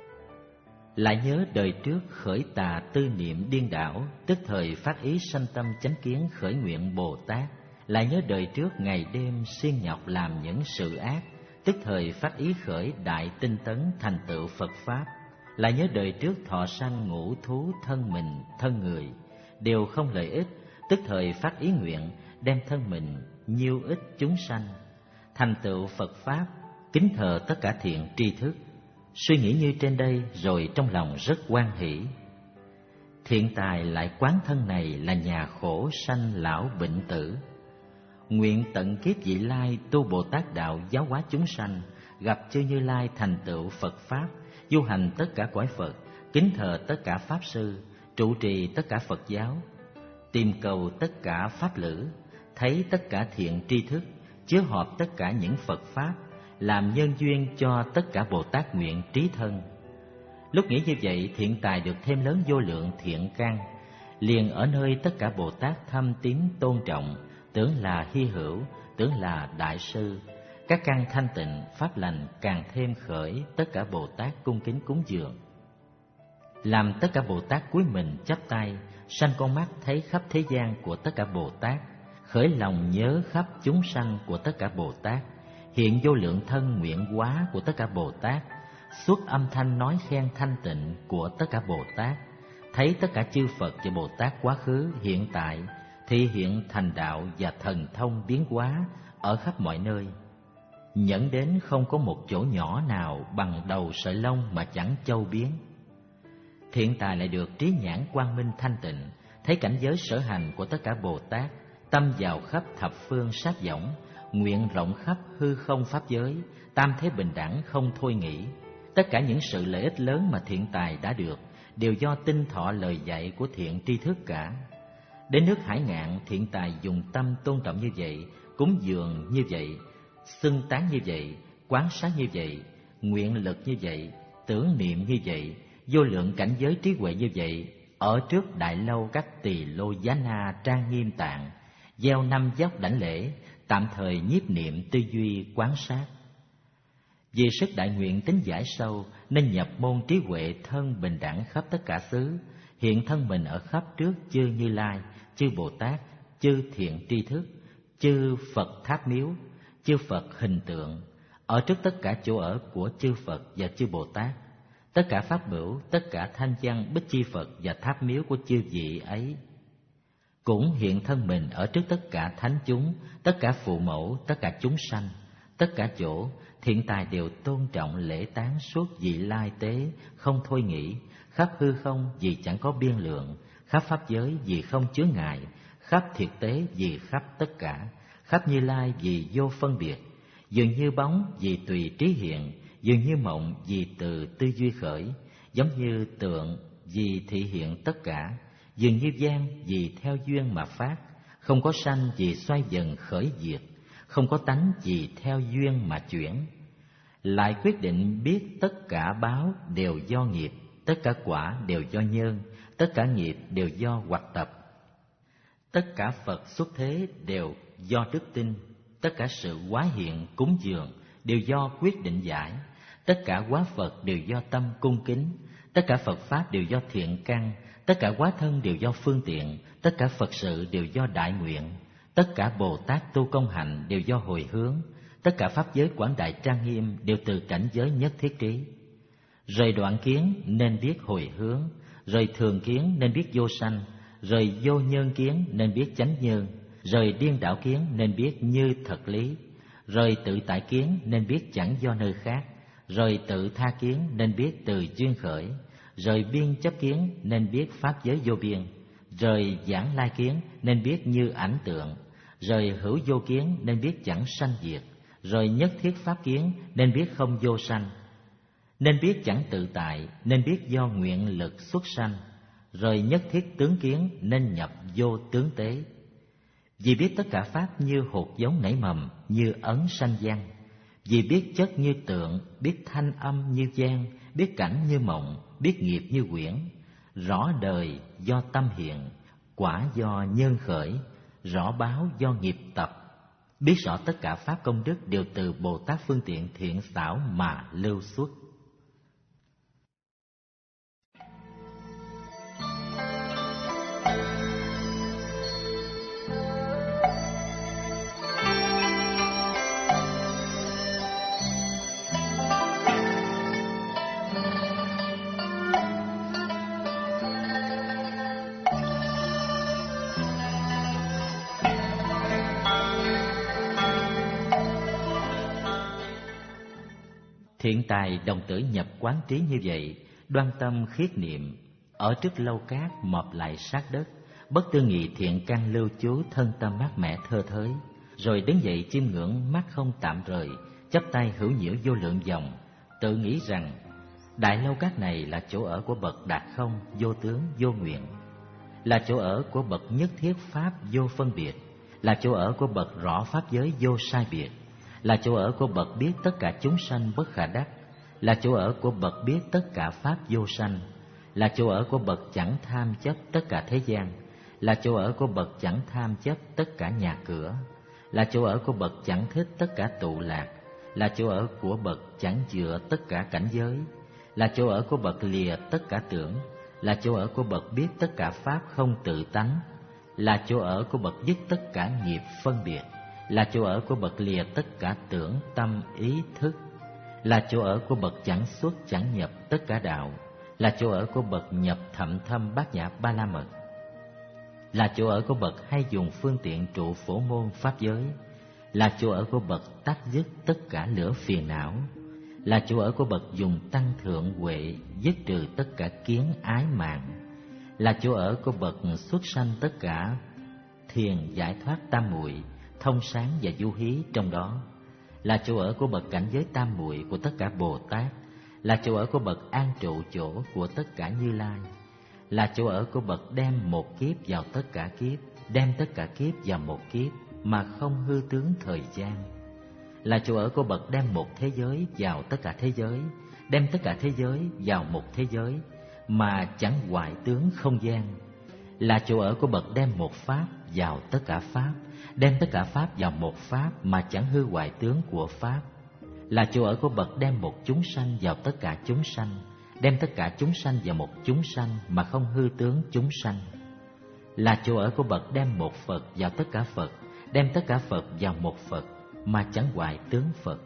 Lại nhớ đời trước khởi tà tư niệm điên đảo, tức thời phát ý sanh tâm chánh kiến khởi nguyện Bồ Tát. Lại nhớ đời trước ngày đêm siêng nhọc làm những sự ác, tức thời phát ý khởi đại tinh tấn thành tựu Phật Pháp. Lại nhớ đời trước thọ sanh ngũ thú thân mình, thân người, đều không lợi ích, tức thời phát ý nguyện đem thân mình nhiêu ích chúng sanh, thành tựu Phật Pháp, kính thờ tất cả thiện tri thức. Suy nghĩ như trên đây rồi trong lòng rất hoan hỷ. Thiện tài lại quán thân này là nhà khổ sanh lão bệnh tử, nguyện tận kiếp vị lai tu Bồ Tát đạo giáo hóa chúng sanh, gặp chư Như Lai thành tựu Phật Pháp, du hành tất cả cõi Phật, kính thờ tất cả Pháp Sư, trụ trì tất cả Phật giáo, tìm cầu tất cả Pháp lữ, thấy tất cả thiện tri thức, chứa họp tất cả những Phật Pháp, làm nhân duyên cho tất cả Bồ Tát nguyện trí thân. Lúc nghĩ như vậy, thiện tài được thêm lớn vô lượng thiện căn, liền ở nơi tất cả Bồ Tát thâm tín tôn trọng, tưởng là hy hữu, tưởng là đại sư. Các căn thanh tịnh, pháp lành càng thêm khởi, tất cả Bồ Tát cung kính cúng dường. Làm tất cả Bồ Tát cúi mình chắp tay, sanh con mắt thấy khắp thế gian của tất cả Bồ Tát, khởi lòng nhớ khắp chúng sanh của tất cả Bồ Tát, hiện vô lượng thân nguyện hóa của tất cả Bồ Tát, xuất âm thanh nói khen thanh tịnh của tất cả Bồ Tát, thấy tất cả chư Phật và Bồ Tát quá khứ hiện tại thị hiện thành đạo và thần thông biến hóa ở khắp mọi nơi, nhẫn đến không có một chỗ nhỏ nào bằng đầu sợi lông mà chẳng châu biến. Thiện tài lại được trí nhãn quang minh thanh tịnh, thấy cảnh giới sở hành của tất cả Bồ Tát, tâm vào khắp thập phương sát võng, nguyện rộng khắp hư không pháp giới, tam thế bình đẳng không thôi nghĩ. Tất cả những sự lợi ích lớn mà thiện tài đã được đều do tinh thọ lời dạy của thiện tri thức cả. Đến nước Hải Ngạn, thiện tài dùng tâm tôn trọng như vậy, cúng dường như vậy, xưng tán như vậy, quán sát như vậy, nguyện lực như vậy, tưởng niệm như vậy, vô lượng cảnh giới trí huệ như vậy, ở trước đại lâu các tỳ lô giá na trang nghiêm tạng, gieo năm dốc đảnh lễ, tạm thời nhiếp niệm tư duy quán sát. Vì sức đại nguyện tính giải sâu nên nhập môn trí huệ thân bình đẳng khắp tất cả xứ, hiện thân mình ở khắp trước chư Như Lai, chư Bồ Tát, chư thiện tri thức, chư Phật tháp miếu, chư Phật hình tượng, ở trước tất cả chỗ ở của chư Phật và chư Bồ Tát, tất cả pháp bửu, tất cả thanh văn bích chi Phật và tháp miếu của chư vị ấy. Cũng hiện thân mình ở trước tất cả thánh chúng, tất cả phụ mẫu, tất cả chúng sanh, tất cả chỗ, thiện tài đều tôn trọng lễ tán suốt vị lai tế, không thôi nghĩ, khắp hư không vì chẳng có biên lượng, khắp pháp giới vì không chứa ngại, khắp thiệt tế vì khắp tất cả, khắp Như Lai vì vô phân biệt, dường như bóng vì tùy trí hiện, dường như mộng vì từ tư duy khởi, giống như tượng vì thị hiện tất cả, dường như gian vì theo duyên mà phát, không có sanh vì xoay dần khởi diệt, không có tánh vì theo duyên mà chuyển. Lại quyết định biết tất cả báo đều do nghiệp, tất cả quả đều do nhân, tất cả nghiệp đều do hoặc tập. Tất cả Phật xuất thế đều do đức tin, tất cả sự hóa hiện cúng dường đều do quyết định giải, tất cả hóa Phật đều do tâm cung kính, tất cả Phật Pháp đều do thiện căn, tất cả hóa thân đều do phương tiện, tất cả Phật sự đều do đại nguyện, tất cả Bồ Tát tu công hạnh đều do hồi hướng, tất cả Pháp giới quảng đại trang nghiêm đều từ cảnh giới nhất thiết trí. Rời đoạn kiến nên biết hồi hướng, rời thường kiến nên biết vô sanh, rời vô nhân kiến nên biết chánh nhân, rời điên đảo kiến nên biết như thật lý, rời tự tại kiến nên biết chẳng do nơi khác, rời tự tha kiến nên biết từ duyên khởi, rời biên chấp kiến nên biết pháp giới vô biên, rời giảng lai kiến nên biết như ảnh tượng, rời hữu vô kiến nên biết chẳng sanh diệt, rời nhất thiết pháp kiến nên biết không vô sanh, nên biết chẳng tự tại nên biết do nguyện lực xuất sanh, rời nhất thiết tướng kiến nên nhập vô tướng tế. Vì biết tất cả pháp như hột giống nảy mầm, như ấn sanh văn. Vì biết chất như tượng, biết thanh âm như gian, biết cảnh như mộng, biết nghiệp như quyển. Rõ đời do tâm hiện, quả do nhân khởi, rõ báo do nghiệp tập. Biết rõ tất cả pháp công đức đều từ Bồ Tát phương tiện thiện xảo mà lưu xuất. Thiện tài đồng tử nhập quán trí như vậy, đoan tâm khiết niệm, ở trước lâu cát mọp lại sát đất, bất tư nghị thiện căn lưu trú, thân tâm mát mẻ thơ thới. Rồi đứng dậy chiêm ngưỡng, mắt không tạm rời, chắp tay hữu nhiễu vô lượng vòng, tự nghĩ rằng đại lâu cát này là chỗ ở của bậc đạt không, vô tướng, vô nguyện, là chỗ ở của bậc nhất thiết pháp vô phân biệt, là chỗ ở của bậc rõ pháp giới vô sai biệt, là chỗ ở của bậc biết tất cả chúng sanh bất khả đắc, là chỗ ở của bậc biết tất cả pháp vô sanh, là chỗ ở của bậc chẳng tham chấp tất cả thế gian, là chỗ ở của bậc chẳng tham chấp tất cả nhà cửa, là chỗ ở của bậc chẳng thích tất cả tụ lạc, là chỗ ở của bậc chẳng dựa tất cả cảnh giới, là chỗ ở của bậc lìa tất cả tưởng, là chỗ ở của bậc biết tất cả pháp không tự tánh, là chỗ ở của bậc dứt tất cả nghiệp phân biệt, là chỗ ở của bậc lìa tất cả tưởng tâm ý thức, là chỗ ở của bậc chẳng xuất chẳng nhập tất cả đạo, là chỗ ở của bậc nhập thậm thâm bát nhã ba la mật, là chỗ ở của bậc hay dùng phương tiện trụ phổ môn pháp giới, là chỗ ở của bậc tắt dứt tất cả lửa phiền não, là chỗ ở của bậc dùng tăng thượng huệ dứt trừ tất cả kiến ái mạng, là chỗ ở của bậc xuất sanh tất cả thiền giải thoát tam muội, thông sáng và du hí trong đó, là chỗ ở của bậc cảnh giới tam muội của tất cả Bồ Tát, là chỗ ở của bậc an trụ chỗ của tất cả Như Lai, là chỗ ở của bậc đem một kiếp vào tất cả kiếp, đem tất cả kiếp vào một kiếp mà không hư tướng thời gian, là chỗ ở của bậc đem một thế giới vào tất cả thế giới, đem tất cả thế giới vào một thế giới mà chẳng hoại tướng không gian, là chỗ ở của bậc đem một pháp vào tất cả pháp, đem tất cả pháp vào một pháp mà chẳng hư hoại tướng của pháp, là chỗ ở của bậc đem một chúng sanh vào tất cả chúng sanh, đem tất cả chúng sanh vào một chúng sanh mà không hư tướng chúng sanh, là chỗ ở của bậc đem một Phật vào tất cả Phật, đem tất cả Phật vào một Phật mà chẳng hoại tướng Phật,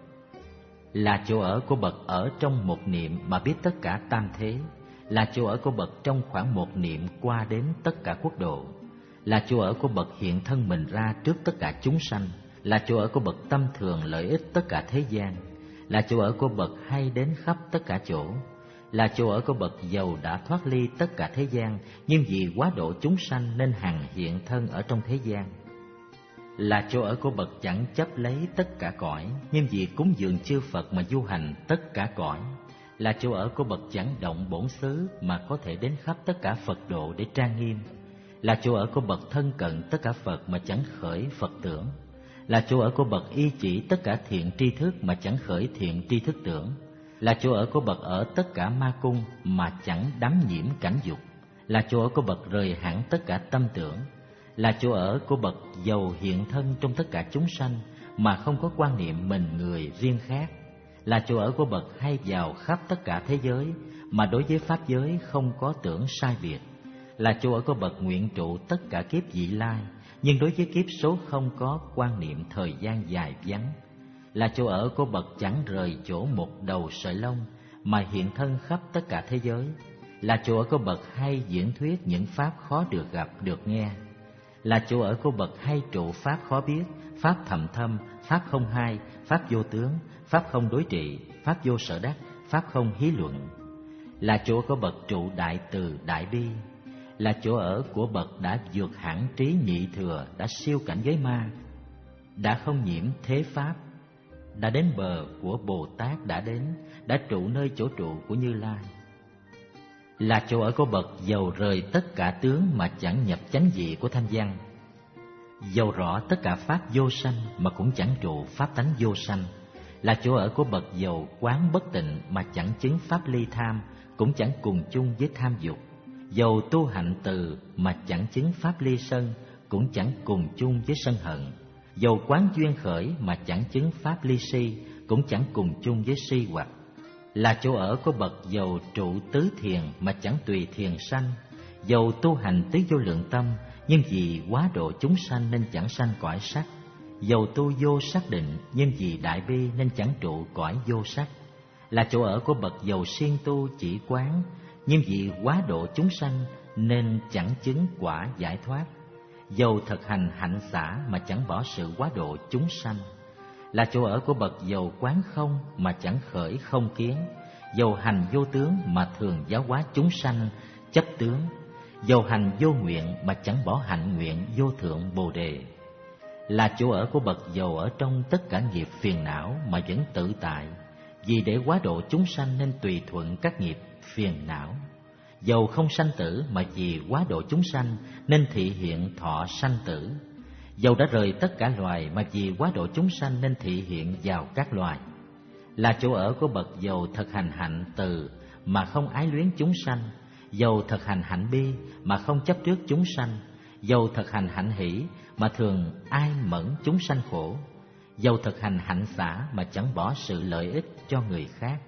là chỗ ở của bậc ở trong một niệm mà biết tất cả tam thế, là chỗ ở của bậc trong khoảng một niệm qua đến tất cả quốc độ, là chỗ ở của bậc hiện thân mình ra trước tất cả chúng sanh, là chỗ ở của bậc tâm thường lợi ích tất cả thế gian, là chỗ ở của bậc hay đến khắp tất cả chỗ, là chỗ ở của bậc giàu đã thoát ly tất cả thế gian, nhưng vì quá độ chúng sanh nên hằng hiện thân ở trong thế gian, là chỗ ở của bậc chẳng chấp lấy tất cả cõi, nhưng vì cúng dường chư Phật mà du hành tất cả cõi, là chỗ ở của bậc chẳng động bổn xứ mà có thể đến khắp tất cả Phật độ để trang nghiêm, là chỗ ở của bậc thân cận tất cả Phật mà chẳng khởi Phật tưởng, là chỗ ở của bậc y chỉ tất cả thiện tri thức mà chẳng khởi thiện tri thức tưởng, là chỗ ở của bậc ở tất cả ma cung mà chẳng đắm nhiễm cảnh dục, là chỗ ở của bậc rời hẳn tất cả tâm tưởng, là chỗ ở của bậc giàu hiện thân trong tất cả chúng sanh mà không có quan niệm mình người riêng khác, là chỗ ở của bậc hay vào khắp tất cả thế giới mà đối với pháp giới không có tưởng sai biệt, là chỗ ở của bậc nguyện trụ tất cả kiếp vị lai, nhưng đối với kiếp số không có quan niệm thời gian dài vắng, là chỗ ở của bậc chẳng rời chỗ một đầu sợi lông mà hiện thân khắp tất cả thế giới, là chỗ ở của bậc hay diễn thuyết những pháp khó được gặp, được nghe, là chỗ ở của bậc hay trụ pháp khó biết, pháp thầm thâm, pháp không hai, pháp vô tướng, pháp không đối trị, pháp vô sở đắc, pháp không hí luận, là chỗ của bậc trụ đại từ đại bi, là chỗ ở của bậc đã vượt hẳn trí nhị thừa, đã siêu cảnh giới ma, đã không nhiễm thế pháp, đã đến bờ của Bồ Tát đã đến, đã trụ nơi chỗ trụ của Như Lai, là chỗ ở của bậc dầu rời tất cả tướng mà chẳng nhập chánh vị của thanh văn, dầu rõ tất cả pháp vô sanh mà cũng chẳng trụ pháp tánh vô sanh, là chỗ ở của bậc dầu quán bất tịnh mà chẳng chứng pháp ly tham, cũng chẳng cùng chung với tham dục, dầu tu hạnh từ mà chẳng chứng pháp ly sân, cũng chẳng cùng chung với sân hận, dầu quán duyên khởi mà chẳng chứng pháp ly si, cũng chẳng cùng chung với si hoặc, là chỗ ở của bậc dầu trụ tứ thiền mà chẳng tùy thiền sanh, dầu tu hành tứ vô lượng tâm, nhưng vì quá độ chúng sanh nên chẳng sanh cõi sắc, dầu tu vô sắc định, nhưng vì đại bi nên chẳng trụ cõi vô sắc, là chỗ ở của bậc dầu siêng tu chỉ quán, nhưng vì quá độ chúng sanh nên chẳng chứng quả giải thoát, dầu thực hành hạnh xả mà chẳng bỏ sự quá độ chúng sanh, là chỗ ở của bậc dầu quán không mà chẳng khởi không kiến, dầu hành vô tướng mà thường giáo hóa chúng sanh chấp tướng, dầu hành vô nguyện mà chẳng bỏ hạnh nguyện vô thượng bồ đề, là chỗ ở của bậc dầu ở trong tất cả nghiệp phiền não mà vẫn tự tại, vì để quá độ chúng sanh nên tùy thuận các nghiệp phiền não, dầu không sanh tử mà vì quá độ chúng sanh nên thị hiện thọ sanh tử, dầu đã rời tất cả loài mà vì quá độ chúng sanh nên thị hiện vào các loài, là chỗ ở của bậc dầu thực hành hạnh từ mà không ái luyến chúng sanh, dầu thực hành hạnh bi mà không chấp trước chúng sanh, dầu thực hành hạnh hỷ mà thường ai mẫn chúng sanh khổ, dầu thực hành hạnh xả mà chẳng bỏ sự lợi ích cho người khác,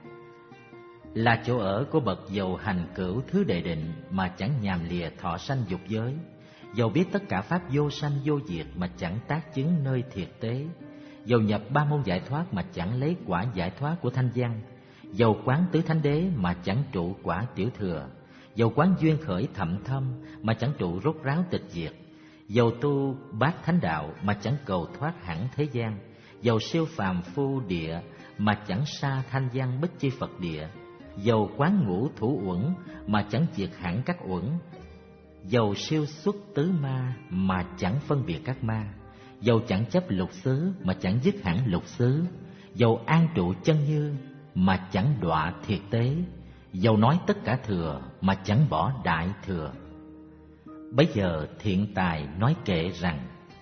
là chỗ ở của bậc dầu hành cửu thứ đệ định mà chẳng nhàm lìa thọ sanh dục giới, dầu biết tất cả pháp vô sanh vô diệt mà chẳng tác chứng nơi thiệt tế, dầu nhập ba môn giải thoát mà chẳng lấy quả giải thoát của thanh văn, dầu quán tứ thánh đế mà chẳng trụ quả tiểu thừa, dầu quán duyên khởi thậm thâm mà chẳng trụ rốt ráo tịch diệt, dầu tu bát thánh đạo mà chẳng cầu thoát hẳn thế gian, dầu siêu phàm phu địa mà chẳng xa thanh văn bích chi Phật địa, dầu quán ngũ thủ uẩn mà chẳng diệt hẳn các uẩn, dầu siêu xuất tứ ma mà chẳng phân biệt các ma, dầu chẳng chấp lục xứ mà chẳng dứt hẳn lục xứ, dầu an trụ chân như mà chẳng đọa thiệt tế, dầu nói tất cả thừa mà chẳng bỏ đại thừa. Bấy giờ thiện tài nói kệ rằng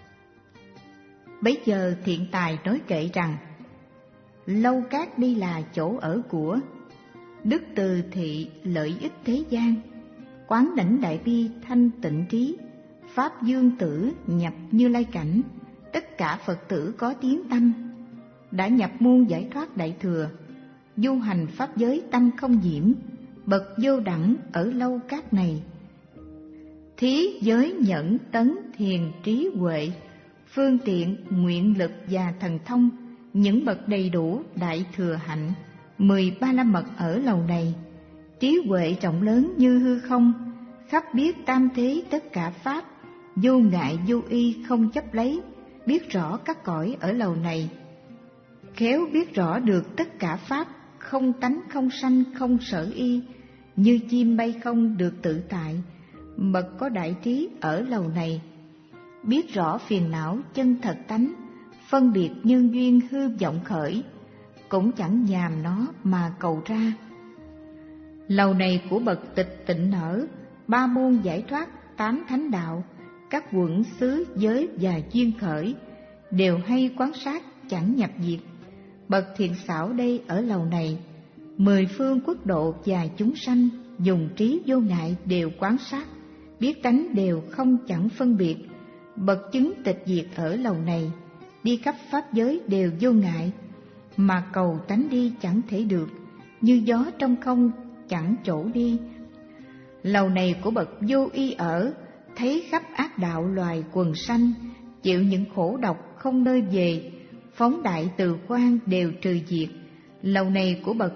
Bấy giờ thiện tài nói kệ rằng lâu cát đi là chỗ ở của đức từ thị lợi ích thế gian, quán đảnh đại bi thanh tịnh trí, pháp dương tử nhập Như Lai cảnh, tất cả Phật tử có tiếng tâm, đã nhập môn giải thoát đại thừa, du hành pháp giới tâm không nhiễm, bậc vô đẳng ở lâu cát này. Thí giới nhẫn tấn thiền trí huệ, phương tiện nguyện lực và thần thông, những bậc đầy đủ đại thừa hạnh, mười ba la mật ở lầu này. Trí huệ rộng lớn như hư không, khắp biết tam thế tất cả pháp, vô ngại vô y không chấp lấy, biết rõ các cõi ở lầu này. Khéo biết rõ được tất cả pháp, không tánh không sanh không sở y, như chim bay không được tự tại, bậc có đại trí ở lầu này. Biết rõ phiền não chân thật tánh, phân biệt nhân duyên hư vọng khởi, cũng chẳng nhàm nó mà cầu ra. Lầu này của bậc tịch tịnh nở, ba môn giải thoát, tám thánh đạo, các quận xứ giới và duyên khởi, đều hay quán sát chẳng nhập diệt. Bậc thiện xảo đây ở lầu này, mười phương quốc độ và chúng sanh, dùng trí vô ngại đều quán sát, biết tánh đều không chẳng phân biệt. Bậc chứng tịch diệt ở lầu này, đi khắp pháp giới đều vô ngại, mà cầu tánh đi chẳng thể được, như gió trong không chẳng chỗ đi. Lầu này của bậc vô y ở, thấy khắp ác đạo loài quần sanh, chịu những khổ độc không nơi về, phóng đại từ quan đều trừ diệt. Lầu này của bậc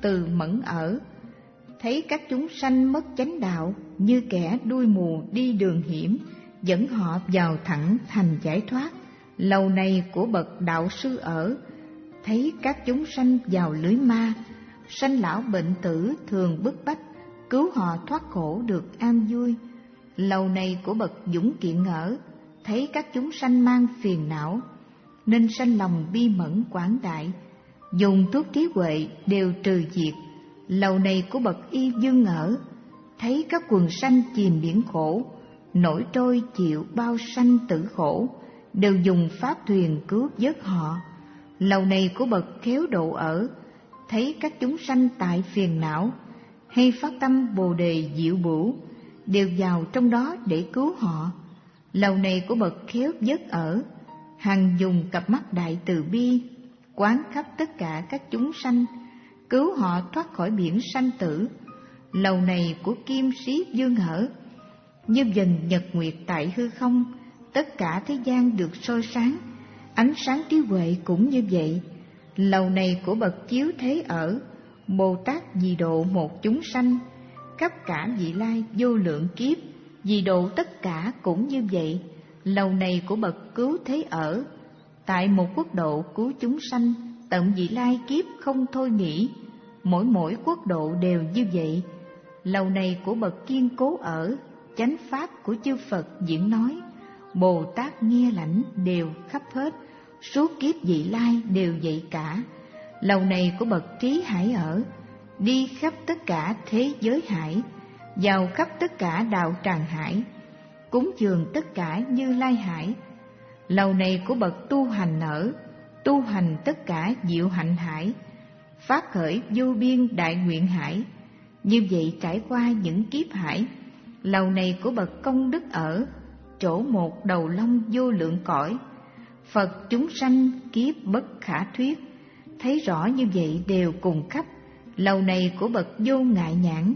từ mẫn ở, thấy các chúng sanh mất chánh đạo như kẻ đuôi mù đi đường hiểm, dẫn họ vào thẳng thành giải thoát. Lầu này của bậc đạo sư ở, thấy các chúng sanh vào lưới ma, sanh lão bệnh tử thường bức bách, cứu họ thoát khổ được an vui. Lầu này của bậc dũng kiện ở, thấy các chúng sanh mang phiền não, nên sanh lòng bi mẫn quảng đại, dùng thuốc trí huệ đều trừ diệt. Lầu này của bậc y dương ở, thấy các quần sanh chìm biển khổ, nổi trôi chịu bao sanh tử khổ, đều dùng pháp thuyền cứu vớt họ. Lầu này của bậc khéo độ ở, thấy các chúng sanh tại phiền não, hay phát tâm bồ đề diệu bửu, đều vào trong đó để cứu họ. Lầu này của bậc khéo vớt ở, hằng dùng cặp mắt đại từ bi, quán khắp tất cả các chúng sanh, cứu họ thoát khỏi biển sanh tử. Lầu này của kim sĩ dương ở, như dần nhật nguyệt tại hư không, tất cả thế gian được soi sáng, ánh sáng trí huệ cũng như vậy. Lầu này của bậc chiếu thế ở, Bồ Tát vì độ một chúng sanh, khắp cả vị lai vô lượng kiếp, vì độ tất cả cũng như vậy. Lầu này của bậc cứu thế ở, tại một quốc độ cứu chúng sanh, tận vị lai kiếp không thôi nghỉ, mỗi mỗi quốc độ đều như vậy. Lầu này của bậc kiên cố ở, chánh pháp của chư Phật diễn nói, Bồ Tát nghe lãnh đều khắp hết, suốt kiếp vị lai đều vậy cả. Lầu này của bậc trí hải ở, đi khắp tất cả thế giới hải, vào khắp tất cả đạo tràng hải, cúng dường tất cả Như Lai hải. Lầu này của bậc tu hành ở, tu hành tất cả diệu hạnh hải, phát khởi vô biên đại nguyện hải, như vậy trải qua những kiếp hải. Lầu này của bậc công đức ở, trổ một đầu long vô lượng cõi, Phật chúng sanh kiếp bất khả thuyết, thấy rõ như vậy đều cùng khắp. Lầu này của bậc vô ngại nhãn,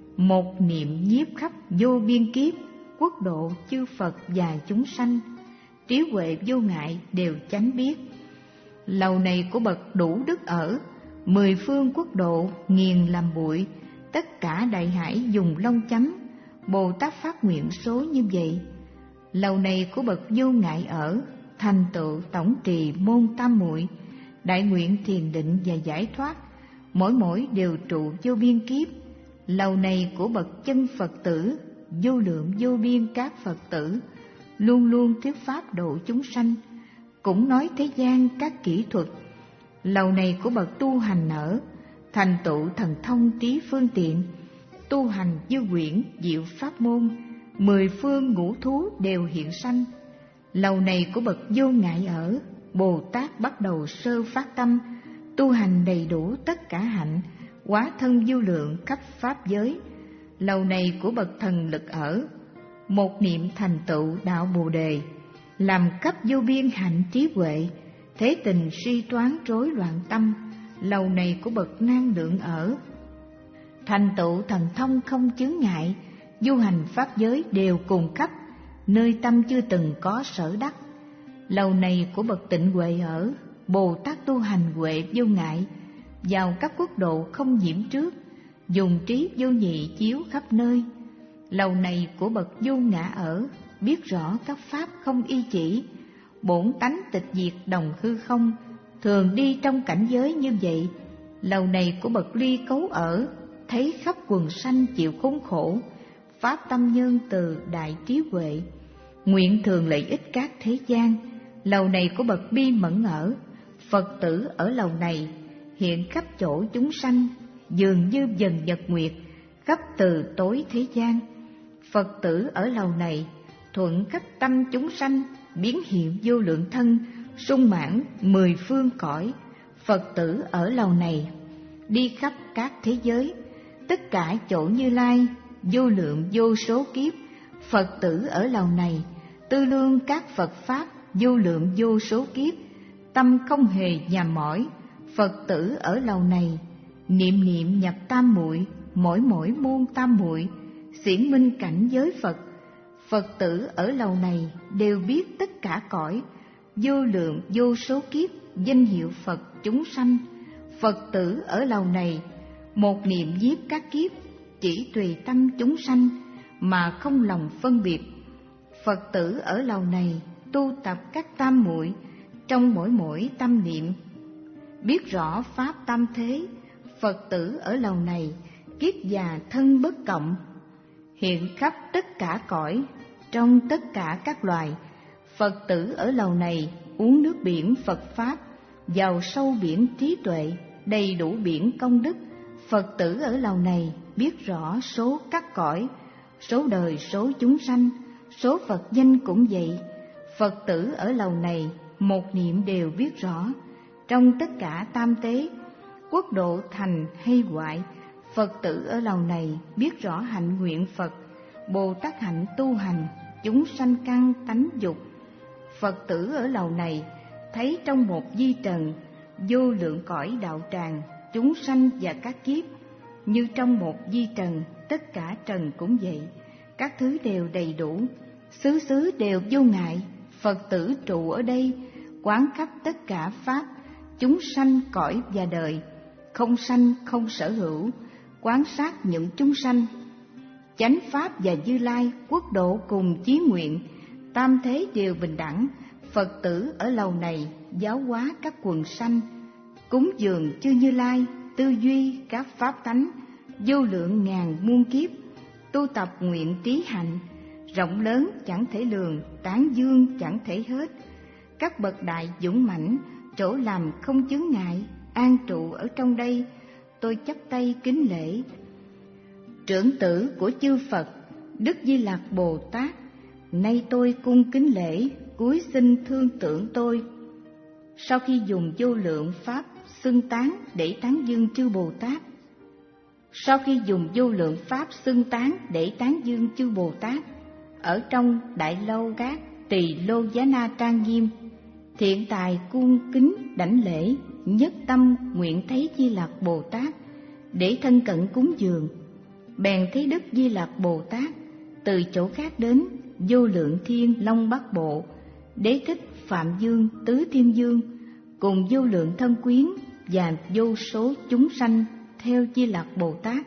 một niệm nhiếp khắp vô biên kiếp, quốc độ chư Phật và chúng sanh, trí huệ vô ngại đều chánh biết. Lầu này của bậc đủ đức ở, mười phương quốc độ nghiền làm bụi, tất cả đại hải dùng long chấm, Bồ Tát phát nguyện số như vậy. Lầu này của bậc vô ngại ở, thành tựu tổng trì môn tam muội, đại nguyện thiền định và giải thoát, mỗi mỗi đều trụ vô biên kiếp. Lầu này của bậc chân Phật tử, vô lượng vô biên các Phật tử, luôn luôn thuyết pháp độ chúng sanh, cũng nói thế gian các kỹ thuật. Lầu này của bậc tu hành ở, thành tựu thần thông trí phương tiện, tu hành như quyển diệu pháp môn, mười phương ngũ thú đều hiện sanh. Lầu này của bậc vô ngại ở, Bồ Tát bắt đầu sơ phát tâm, tu hành đầy đủ tất cả hạnh, hóa thân vô lượng khắp pháp giới. Lầu này của bậc thần lực ở, một niệm thành tựu đạo Bồ đề, làm cấp vô biên hạnh trí huệ, thế tình suy toán rối loạn tâm. Lầu này của bậc năng lượng ở, thành tựu thần thông không chướng ngại, du hành pháp giới đều cùng khắp, nơi tâm chưa từng có sở đắc. Lầu này của bậc tịnh huệ ở, Bồ Tát tu hành huệ vô ngại, vào các quốc độ không nhiễm trước, dùng trí vô nhị chiếu khắp nơi. Lầu này của bậc vô ngã ở, biết rõ các pháp không y chỉ, bổn tánh tịch diệt đồng hư không, thường đi trong cảnh giới như vậy. Lầu này của bậc ly cấu ở, thấy khắp quần sanh chịu khốn khổ, pháp tâm nhân từ đại trí huệ, nguyện thường lợi ích các thế gian. Lầu này của bậc bi mẫn ở, Phật tử ở lầu này hiện khắp chỗ chúng sanh, dường như dần nhật nguyệt, khắp từ tối thế gian. Phật tử ở lầu này thuận khắp tâm chúng sanh, biến hiện vô lượng thân, sung mãn mười phương cõi. Phật tử ở lầu này đi khắp các thế giới, tất cả chỗ Như Lai, vô lượng vô số kiếp. Phật tử ở lầu này tư lương các Phật pháp, vô lượng vô số kiếp, tâm không hề nhàm mỏi. Phật tử ở lầu này niệm niệm nhập tam muội, mỗi mỗi môn tam muội, xiển minh cảnh giới Phật. Phật tử ở lầu này đều biết tất cả cõi, vô lượng vô số kiếp, danh hiệu Phật chúng sanh. Phật tử ở lầu này một niệm nhiếp các kiếp, chỉ tùy tâm chúng sanh mà không lòng phân biệt. Phật tử ở lầu này tu tập các tam muội trong mỗi mỗi tâm niệm, biết rõ pháp tam thế. Phật tử ở lầu này kiết già thân bất cộng, hiện khắp tất cả cõi, trong tất cả các loài. Phật tử ở lầu này uống nước biển Phật Pháp, giàu sâu biển trí tuệ, đầy đủ biển công đức. Phật tử ở lầu này biết rõ số các cõi, số đời số chúng sanh, số Phật danh cũng vậy. Phật tử ở lầu này một niệm đều biết rõ, trong tất cả tam tế, quốc độ thành hay hoại. Phật tử ở lầu này biết rõ hạnh nguyện Phật, Bồ Tát hạnh tu hành, chúng sanh căn tánh dục. Phật tử ở lầu này thấy trong một di trần vô lượng cõi đạo tràng, chúng sanh và các kiếp. Như trong một di trần, tất cả trần cũng vậy, các thứ đều đầy đủ, xứ xứ đều vô ngại. Phật tử trụ ở đây, quán khắp tất cả pháp, chúng sanh cõi và đời, không sanh không sở hữu, quán sát những chúng sanh. Chánh pháp và Như Lai, quốc độ cùng chí nguyện, tam thế đều bình đẳng. Phật tử ở lầu này giáo hóa các quần sanh, cúng dường chư Như Lai, tư duy các pháp tánh, vô lượng ngàn muôn kiếp, tu tập nguyện trí hạnh, rộng lớn chẳng thể lường, tán dương chẳng thể hết. Các bậc đại dũng mãnh, chỗ làm không chướng ngại, an trụ ở trong đây. Tôi chắp tay kính lễ. Trưởng tử của chư Phật, Đức Di Lặc Bồ Tát, nay tôi cung kính lễ, cúi xin thương tưởng tôi. Sau khi dùng vô lượng pháp xưng tán để tán dương chư Bồ Tát, sau khi dùng vô lượng pháp xưng tán để tán dương chư Bồ Tát, ở trong đại lâu gác Tỳ Lô Giá Na trang nghiêm, thiện tài cung kính đảnh lễ, nhất tâm nguyện thấy Di Lặc Bồ Tát để thân cận cúng dường. Bèn thấy Đức Di Lặc Bồ Tát từ chỗ khác đến, vô lượng thiên long bát bộ, Đế Thích, Phạm Dương, Tứ Thiên Dương cùng vô lượng thân quyến và vô số chúng sanh theo Di Lặc Bồ Tát.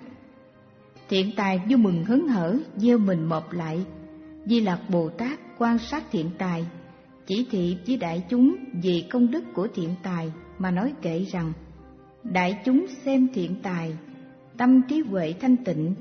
Thiện tài vui mừng hớn hở gieo mình mọp lại. Di Lặc Bồ Tát quan sát thiện tài, chỉ thị với đại chúng về công đức của thiện tài mà nói kệ rằng: đại chúng xem thiện tài, tâm trí huệ thanh tịnh,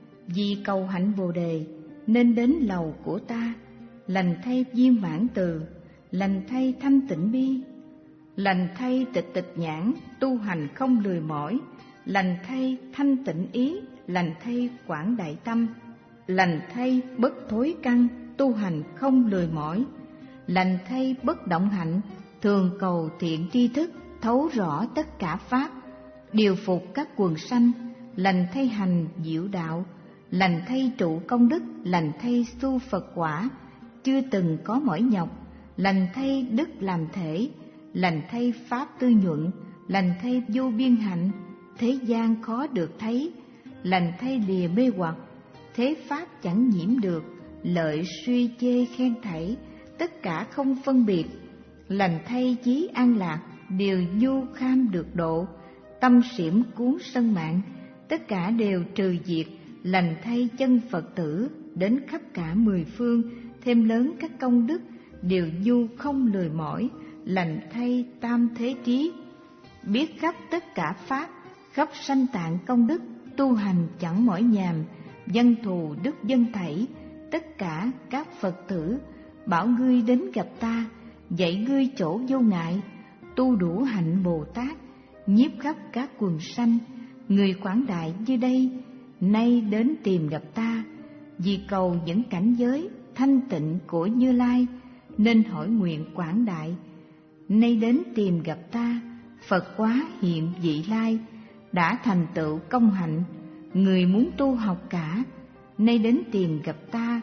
vì cầu hạnh Bồ đề nên đến lầu của ta. Lành thay viên mãn từ, lành thay thanh tịnh bi, lành thay tịch tịch nhãn, tu hành không lười mỏi, lành thay thanh tịnh ý, lành thay quảng đại tâm, lành thay bất thối căn, tu hành không lười mỏi, lành thay bất động hạnh, thường cầu thiện tri thức, thấu rõ tất cả pháp, điều phục các quần sanh, lành thay hành diệu đạo, lành thay trụ công đức, lành thay su Phật quả, chưa từng có mỏi nhọc, lành thay đức làm thể, lành thay pháp tư nhuận, lành thay vô biên hạnh, thế gian khó được thấy, lành thay lìa mê hoặc, thế pháp chẳng nhiễm được, lợi suy chê khen thảy, tất cả không phân biệt, lành thay chí an lạc, điều nhu kham được độ, tâm xỉm cuốn sân mạng, tất cả đều trừ diệt, lành thay chân Phật tử đến khắp cả mười phương, thêm lớn các công đức, điều nhu không lười mỏi, lành thay tam thế trí, biết khắp tất cả pháp, khắp sanh tạng công đức, tu hành chẳng mỏi nhàm, dân thù đức dân thảy, tất cả các Phật tử bảo ngươi đến gặp ta, dạy ngươi chỗ vô ngại, tu đủ hạnh Bồ Tát, nhiếp khắp các quần sanh. Người quảng đại như đây nay đến tìm gặp ta, vì cầu những cảnh giới thanh tịnh của Như Lai, nên hỏi nguyện quảng đại. Nay đến tìm gặp ta, Phật quá hiện vị lai, đã thành tựu công hạnh. Người muốn tu học cả, nay đến tìm gặp ta,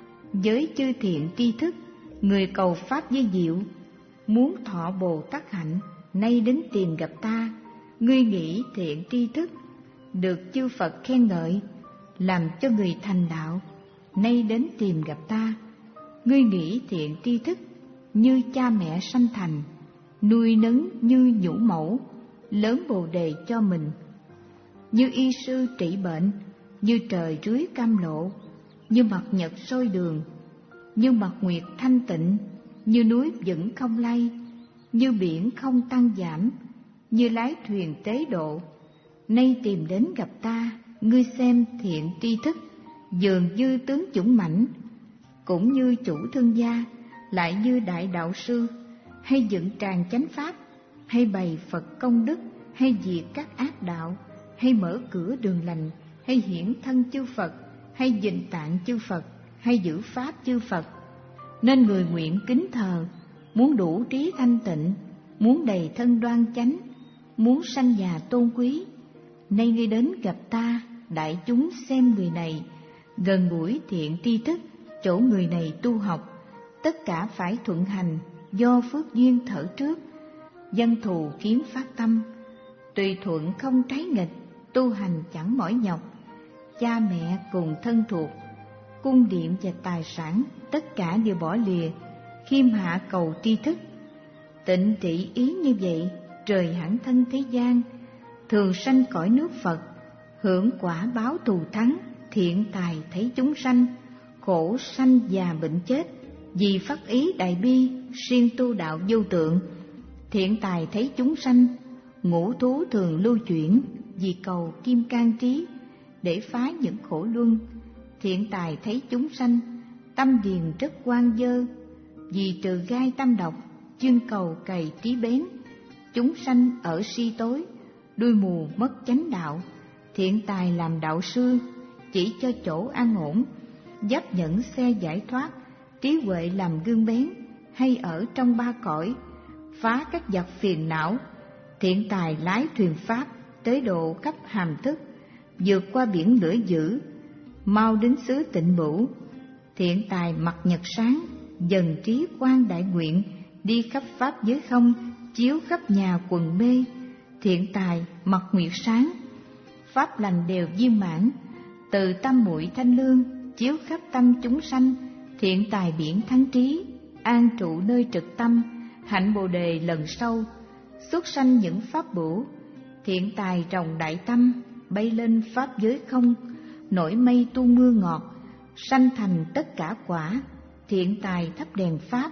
với chư thiện tri thức, người cầu pháp vi diệu, muốn thọ Bồ Tát hạnh, nay đến tìm gặp ta. Ngươi nghĩ thiện tri thức, được chư Phật khen ngợi, làm cho người thành đạo, nay đến tìm gặp ta. Ngươi nghĩ thiện tri thức, như cha mẹ sanh thành, nuôi nấng như nhũ mẫu, lớn Bồ đề cho mình. như y sư trị bệnh, như trời rưới cam lộ, như mặt nhật soi đường, như mặt nguyệt thanh tịnh, như núi vững không lay, như biển không tăng giảm, như lái thuyền tế độ. Nay tìm đến gặp ta, ngươi xem thiện tri thức, dường như tướng dũng mãnh, cũng như chủ thương gia, lại như đại đạo sư, hay dựng tràng chánh pháp, hay bày Phật công đức, hay diệt các ác đạo, hay mở cửa đường lành, hay hiển thân chư Phật, hay dình tạng chư Phật, hay giữ pháp chư Phật. Nên người nguyện kính thờ, muốn đủ trí thanh tịnh, muốn đầy thân đoan chánh, muốn sanh già tôn quý. Nay ngươi đến gặp ta, đại chúng xem người này, gần gũi thiện tri thức, chỗ người này tu học, tất cả phải thuận hành, do phước duyên thở trước. Dân thù kiếm phát tâm, tùy thuận không trái nghịch, tu hành chẳng mỏi nhọc. Cha mẹ cùng thân thuộc, cung điện và tài sản, tất cả đều bỏ lìa, khiêm hạ cầu tri thức. Tịnh trị ý như vậy, trời hẳn thân thế gian, thường sanh cõi nước Phật, hưởng quả báo thù thắng. Thiện tài thấy chúng sanh, khổ sanh già bệnh chết, vì phát ý đại bi, siêng tu đạo vô tượng. Thiện tài thấy chúng sanh, ngũ thú thường lưu chuyển, vì cầu kim cang trí, để phá những khổ luân. Thiện tài thấy chúng sanh, tâm điền rất quan dơ, vì trừ gai tâm độc, chuyên cầu cày trí bén. Chúng sanh ở si tối, đuôi mù mất chánh đạo. Thiện tài làm đạo sư, chỉ cho chỗ an ổn, dấp nhẫn xe giải thoát. Trí huệ làm gương bén, hay ở trong ba cõi, phá các giặc phiền não. Thiện tài lái thuyền pháp, tới độ cấp hàm thức, vượt qua biển lửa dữ, mau đến xứ Tịnh Bửu. Thiện tài mặt nhật sáng, dần trí quan đại nguyện, đi khắp pháp giới không, chiếu khắp nhà quần mê. Thiện tài mặt nguyệt sáng, pháp lành đều viên mãn, từ tâm muội thanh lương, chiếu khắp tâm chúng sanh. Thiện tài biển thắng trí, an trụ nơi trực tâm, hạnh bồ đề lần sâu, xuất sanh những pháp bửu. Thiện tài trồng đại tâm, bay lên pháp giới không, nổi mây tu mưa ngọt, sanh thành tất cả quả. Thiện tài thắp đèn pháp,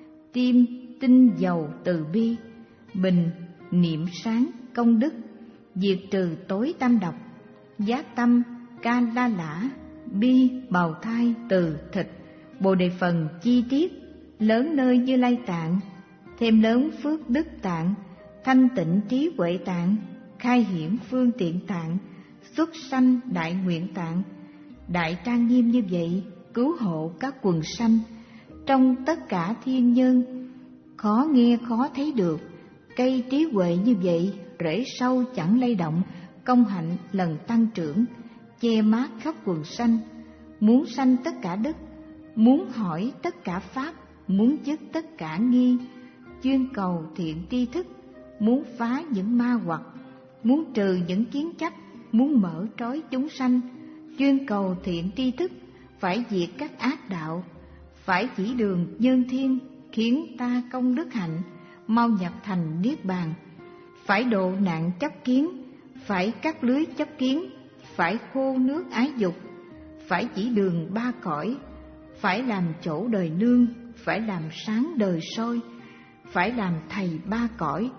tim tinh dầu từ bi, bình niệm sáng công đức, diệt trừ tối tâm độc. Giác tâm ca la lã, bi bào thai từ thịt, bồ đề phần chi tiết, lớn nơi Như Lai tạng, thêm lớn phước đức tạng, thanh tịnh trí huệ tạng, khai hiển phương tiện tạng, xuất sanh đại nguyện tạng. Đại trang nghiêm như vậy, cứu hộ các quần sanh, trong tất cả thiên nhân, khó nghe khó thấy được. Cây trí huệ như vậy, rễ sâu chẳng lay động, công hạnh lần tăng trưởng, che mát khắp quần sanh. Muốn sanh tất cả đức, muốn hỏi tất cả pháp, muốn dứt tất cả nghi, chuyên cầu thiện tri thức, muốn phá những ma hoặc, muốn trừ những kiến chấp, muốn mở trói chúng sanh. Chuyên cầu thiện tri thức, phải diệt các ác đạo, phải chỉ đường nhân thiên, khiến ta công đức hạnh, mau nhập thành niết bàn. Phải độ nạn chấp kiến, phải cắt lưới chấp kiến, phải khô nước ái dục, phải chỉ đường ba cõi, phải làm chỗ đời nương, phải làm sáng đời soi, phải làm thầy ba cõi.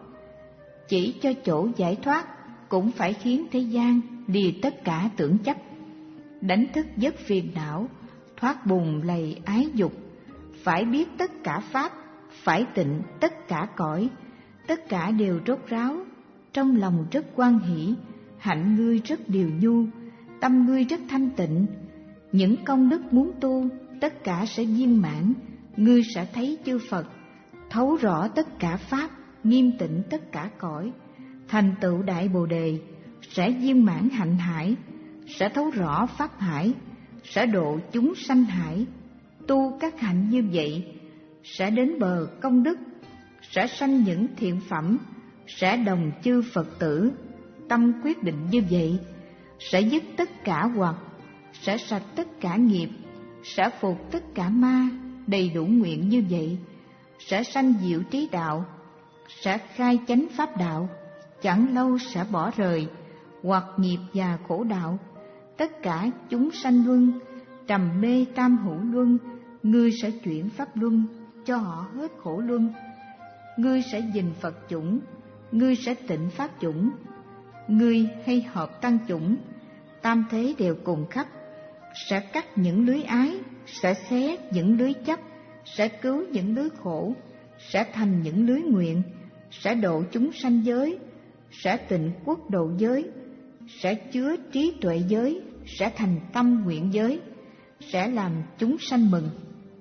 Chỉ cho chỗ giải thoát, cũng phải khiến thế gian lìa tất cả tưởng chấp, đánh thức giấc phiền não, thoát bùn lầy ái dục. Phải biết tất cả pháp, phải tịnh tất cả cõi, tất cả đều rốt ráo, trong lòng rất quan hỷ. Hạnh ngươi rất điều nhu, tâm ngươi rất thanh tịnh. Những công đức muốn tu, tất cả sẽ viên mãn. Ngươi sẽ thấy chư Phật, thấu rõ tất cả pháp, nghiêm tịnh tất cả cõi. Thành tựu đại bồ đề, sẽ viên mãn hạnh hải, sẽ thấu rõ pháp hải, sẽ độ chúng sanh hải. Tu các hạnh như vậy, sẽ đến bờ công đức, sẽ sanh những thiện phẩm, sẽ đồng chư Phật tử. Tâm quyết định như vậy, sẽ dứt tất cả hoặc, sẽ sạch tất cả nghiệp, sẽ phục tất cả ma. Đầy đủ nguyện như vậy, sẽ sanh diệu trí đạo, sẽ khai chánh pháp đạo, chẳng lâu sẽ bỏ rời, hoặc nghiệp và khổ đạo, tất cả chúng sanh luân, trầm mê tam hữu luân, ngươi sẽ chuyển pháp luân cho họ hết khổ luân. Ngươi sẽ dình Phật chủng, ngươi sẽ tịnh pháp chủng, ngươi hay hợp tăng chủng, tam thế đều cùng khắp, sẽ cắt những lưới ái, sẽ xé những lưới chấp, sẽ cứu những lưới khổ, sẽ thành những lưới nguyện, sẽ độ chúng sanh giới, sẽ tịnh quốc độ giới, sẽ chứa trí tuệ giới, sẽ thành tâm nguyện giới, sẽ làm chúng sanh mừng,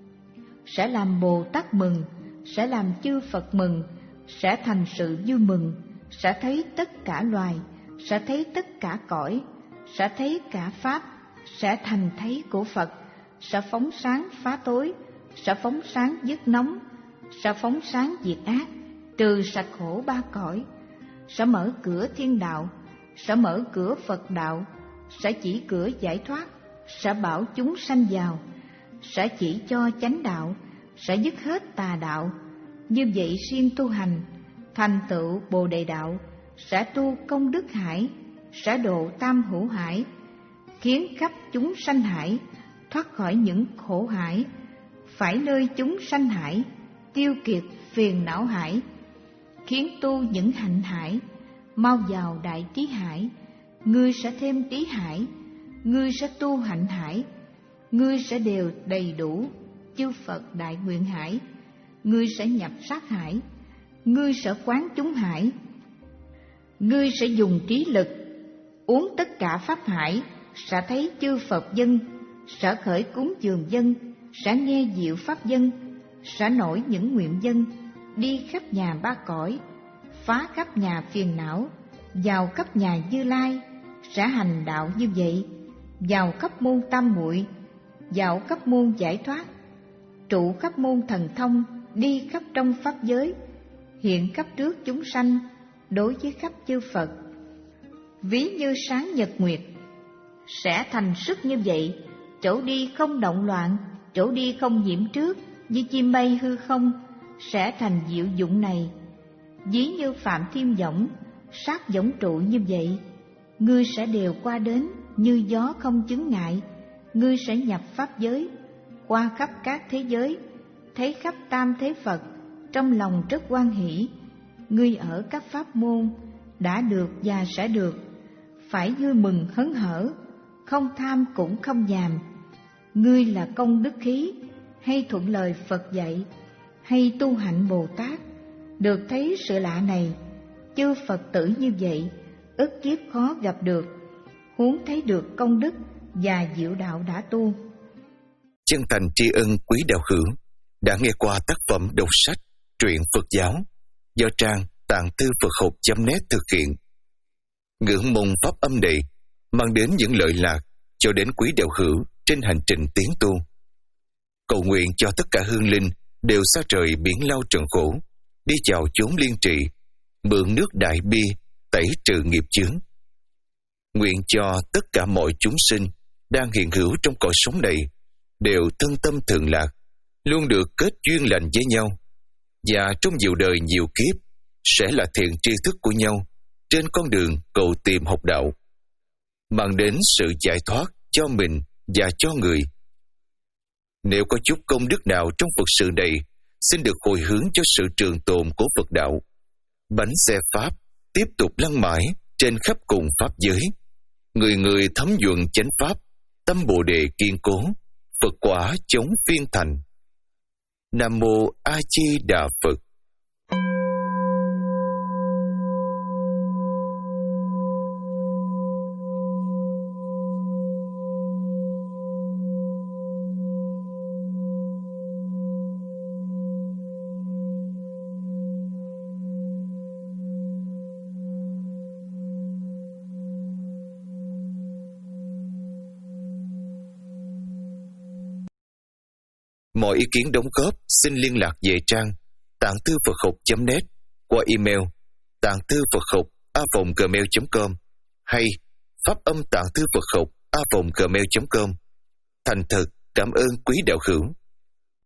sẽ làm Bồ Tát mừng, sẽ làm chư Phật mừng, sẽ thành sự vui mừng, sẽ thấy tất cả loài, sẽ thấy tất cả cõi, sẽ thấy cả Pháp, sẽ thành thấy của Phật, sẽ phóng sáng phá tối, sẽ phóng sáng dứt nóng, sẽ phóng sáng diệt ác, trừ sạch khổ ba cõi, sẽ mở cửa thiên đạo, sẽ mở cửa Phật đạo, sẽ chỉ cửa giải thoát, sẽ bảo chúng sanh vào, sẽ chỉ cho chánh đạo, sẽ dứt hết tà đạo. Như vậy siêng tu hành, thành tựu Bồ Đề đạo, sẽ tu công đức hải, sẽ độ tam hữu hải, khiến khắp chúng sanh hải thoát khỏi những khổ hải, phải nơi chúng sanh hải tiêu kiệt phiền não hải, khiến tu những hạnh hải, mau vào đại trí hải. Ngươi sẽ thêm trí hải, ngươi sẽ tu hạnh hải, ngươi sẽ đều đầy đủ chư Phật đại nguyện hải, ngươi sẽ nhập sát hải, ngươi sẽ quán chúng hải, ngươi sẽ dùng trí lực uống tất cả pháp hải, sẽ thấy chư Phật dân, sẽ khởi cúng dường dân, sẽ nghe diệu pháp dân, sẽ nổi những nguyện dân, đi khắp nhà ba cõi, phá khắp nhà phiền não, vào khắp nhà Như Lai, sẽ hành đạo như vậy, vào khắp môn tam muội, vào khắp môn giải thoát, trụ khắp môn thần thông, đi khắp trong pháp giới, hiện khắp trước chúng sanh, đối với khắp chư Phật, ví như sáng nhật nguyệt, sẽ thành sức như vậy, chỗ đi không động loạn, chỗ đi không nhiễm trước, như chim bay hư không, sẽ thành diệu dụng này. Ví như phạm thiên võng, sát võng trụ như vậy, ngươi sẽ đều qua đến như gió không chướng ngại, ngươi sẽ nhập pháp giới, qua khắp các thế giới, thấy khắp tam thế Phật, trong lòng rất hoan hỷ. Ngươi ở các pháp môn đã được và sẽ được, phải vui mừng hớn hở, không tham cũng không nhàm. Ngươi là công đức khí, hay thuận lời Phật dạy, hay tu hạnh Bồ Tát, được thấy sự lạ này. Chư Phật tử như vậy, ức kiếp khó gặp được, huống thấy được công đức và diệu đạo đã tu. Chân thành tri ân quý đạo hữu đã nghe qua tác phẩm đọc sách truyện Phật giáo do trang tạng thư Phật học chấm net thực hiện. Ngưỡng mong pháp âm này mang đến những lợi lạc cho đến quý đạo hữu trên hành trình tiến tu. Cầu nguyện cho tất cả hương linh đều xa trời biển lao trần khổ, đi vào chốn liên trị, mượn nước đại bi tẩy trừ nghiệp chướng. Nguyện cho tất cả mọi chúng sinh đang hiện hữu trong cõi sống này đều thân tâm thường lạc, luôn được kết duyên lành với nhau, và trong nhiều đời nhiều kiếp sẽ là thiện tri thức của nhau trên con đường cầu tìm học đạo, mang đến sự giải thoát cho mình và cho người. Nếu có chút công đức nào trong Phật sự này, xin được hồi hướng cho sự trường tồn của Phật đạo. Bánh xe Pháp tiếp tục lăn mãi trên khắp cùng Pháp giới. Người người thấm nhuận chánh Pháp, tâm Bồ Đề kiên cố, Phật quả chống phiên thành. Nam Mô A Di Đà Phật. Mọi ý kiến đóng góp xin liên lạc về trang tạng thư Phật học chấm net qua email tạng thư Phật học a vòng gmail chấm com hay pháp âm tạng thư Phật học a vòng gmail chấm com. Thành thật cảm ơn quý đạo hữu.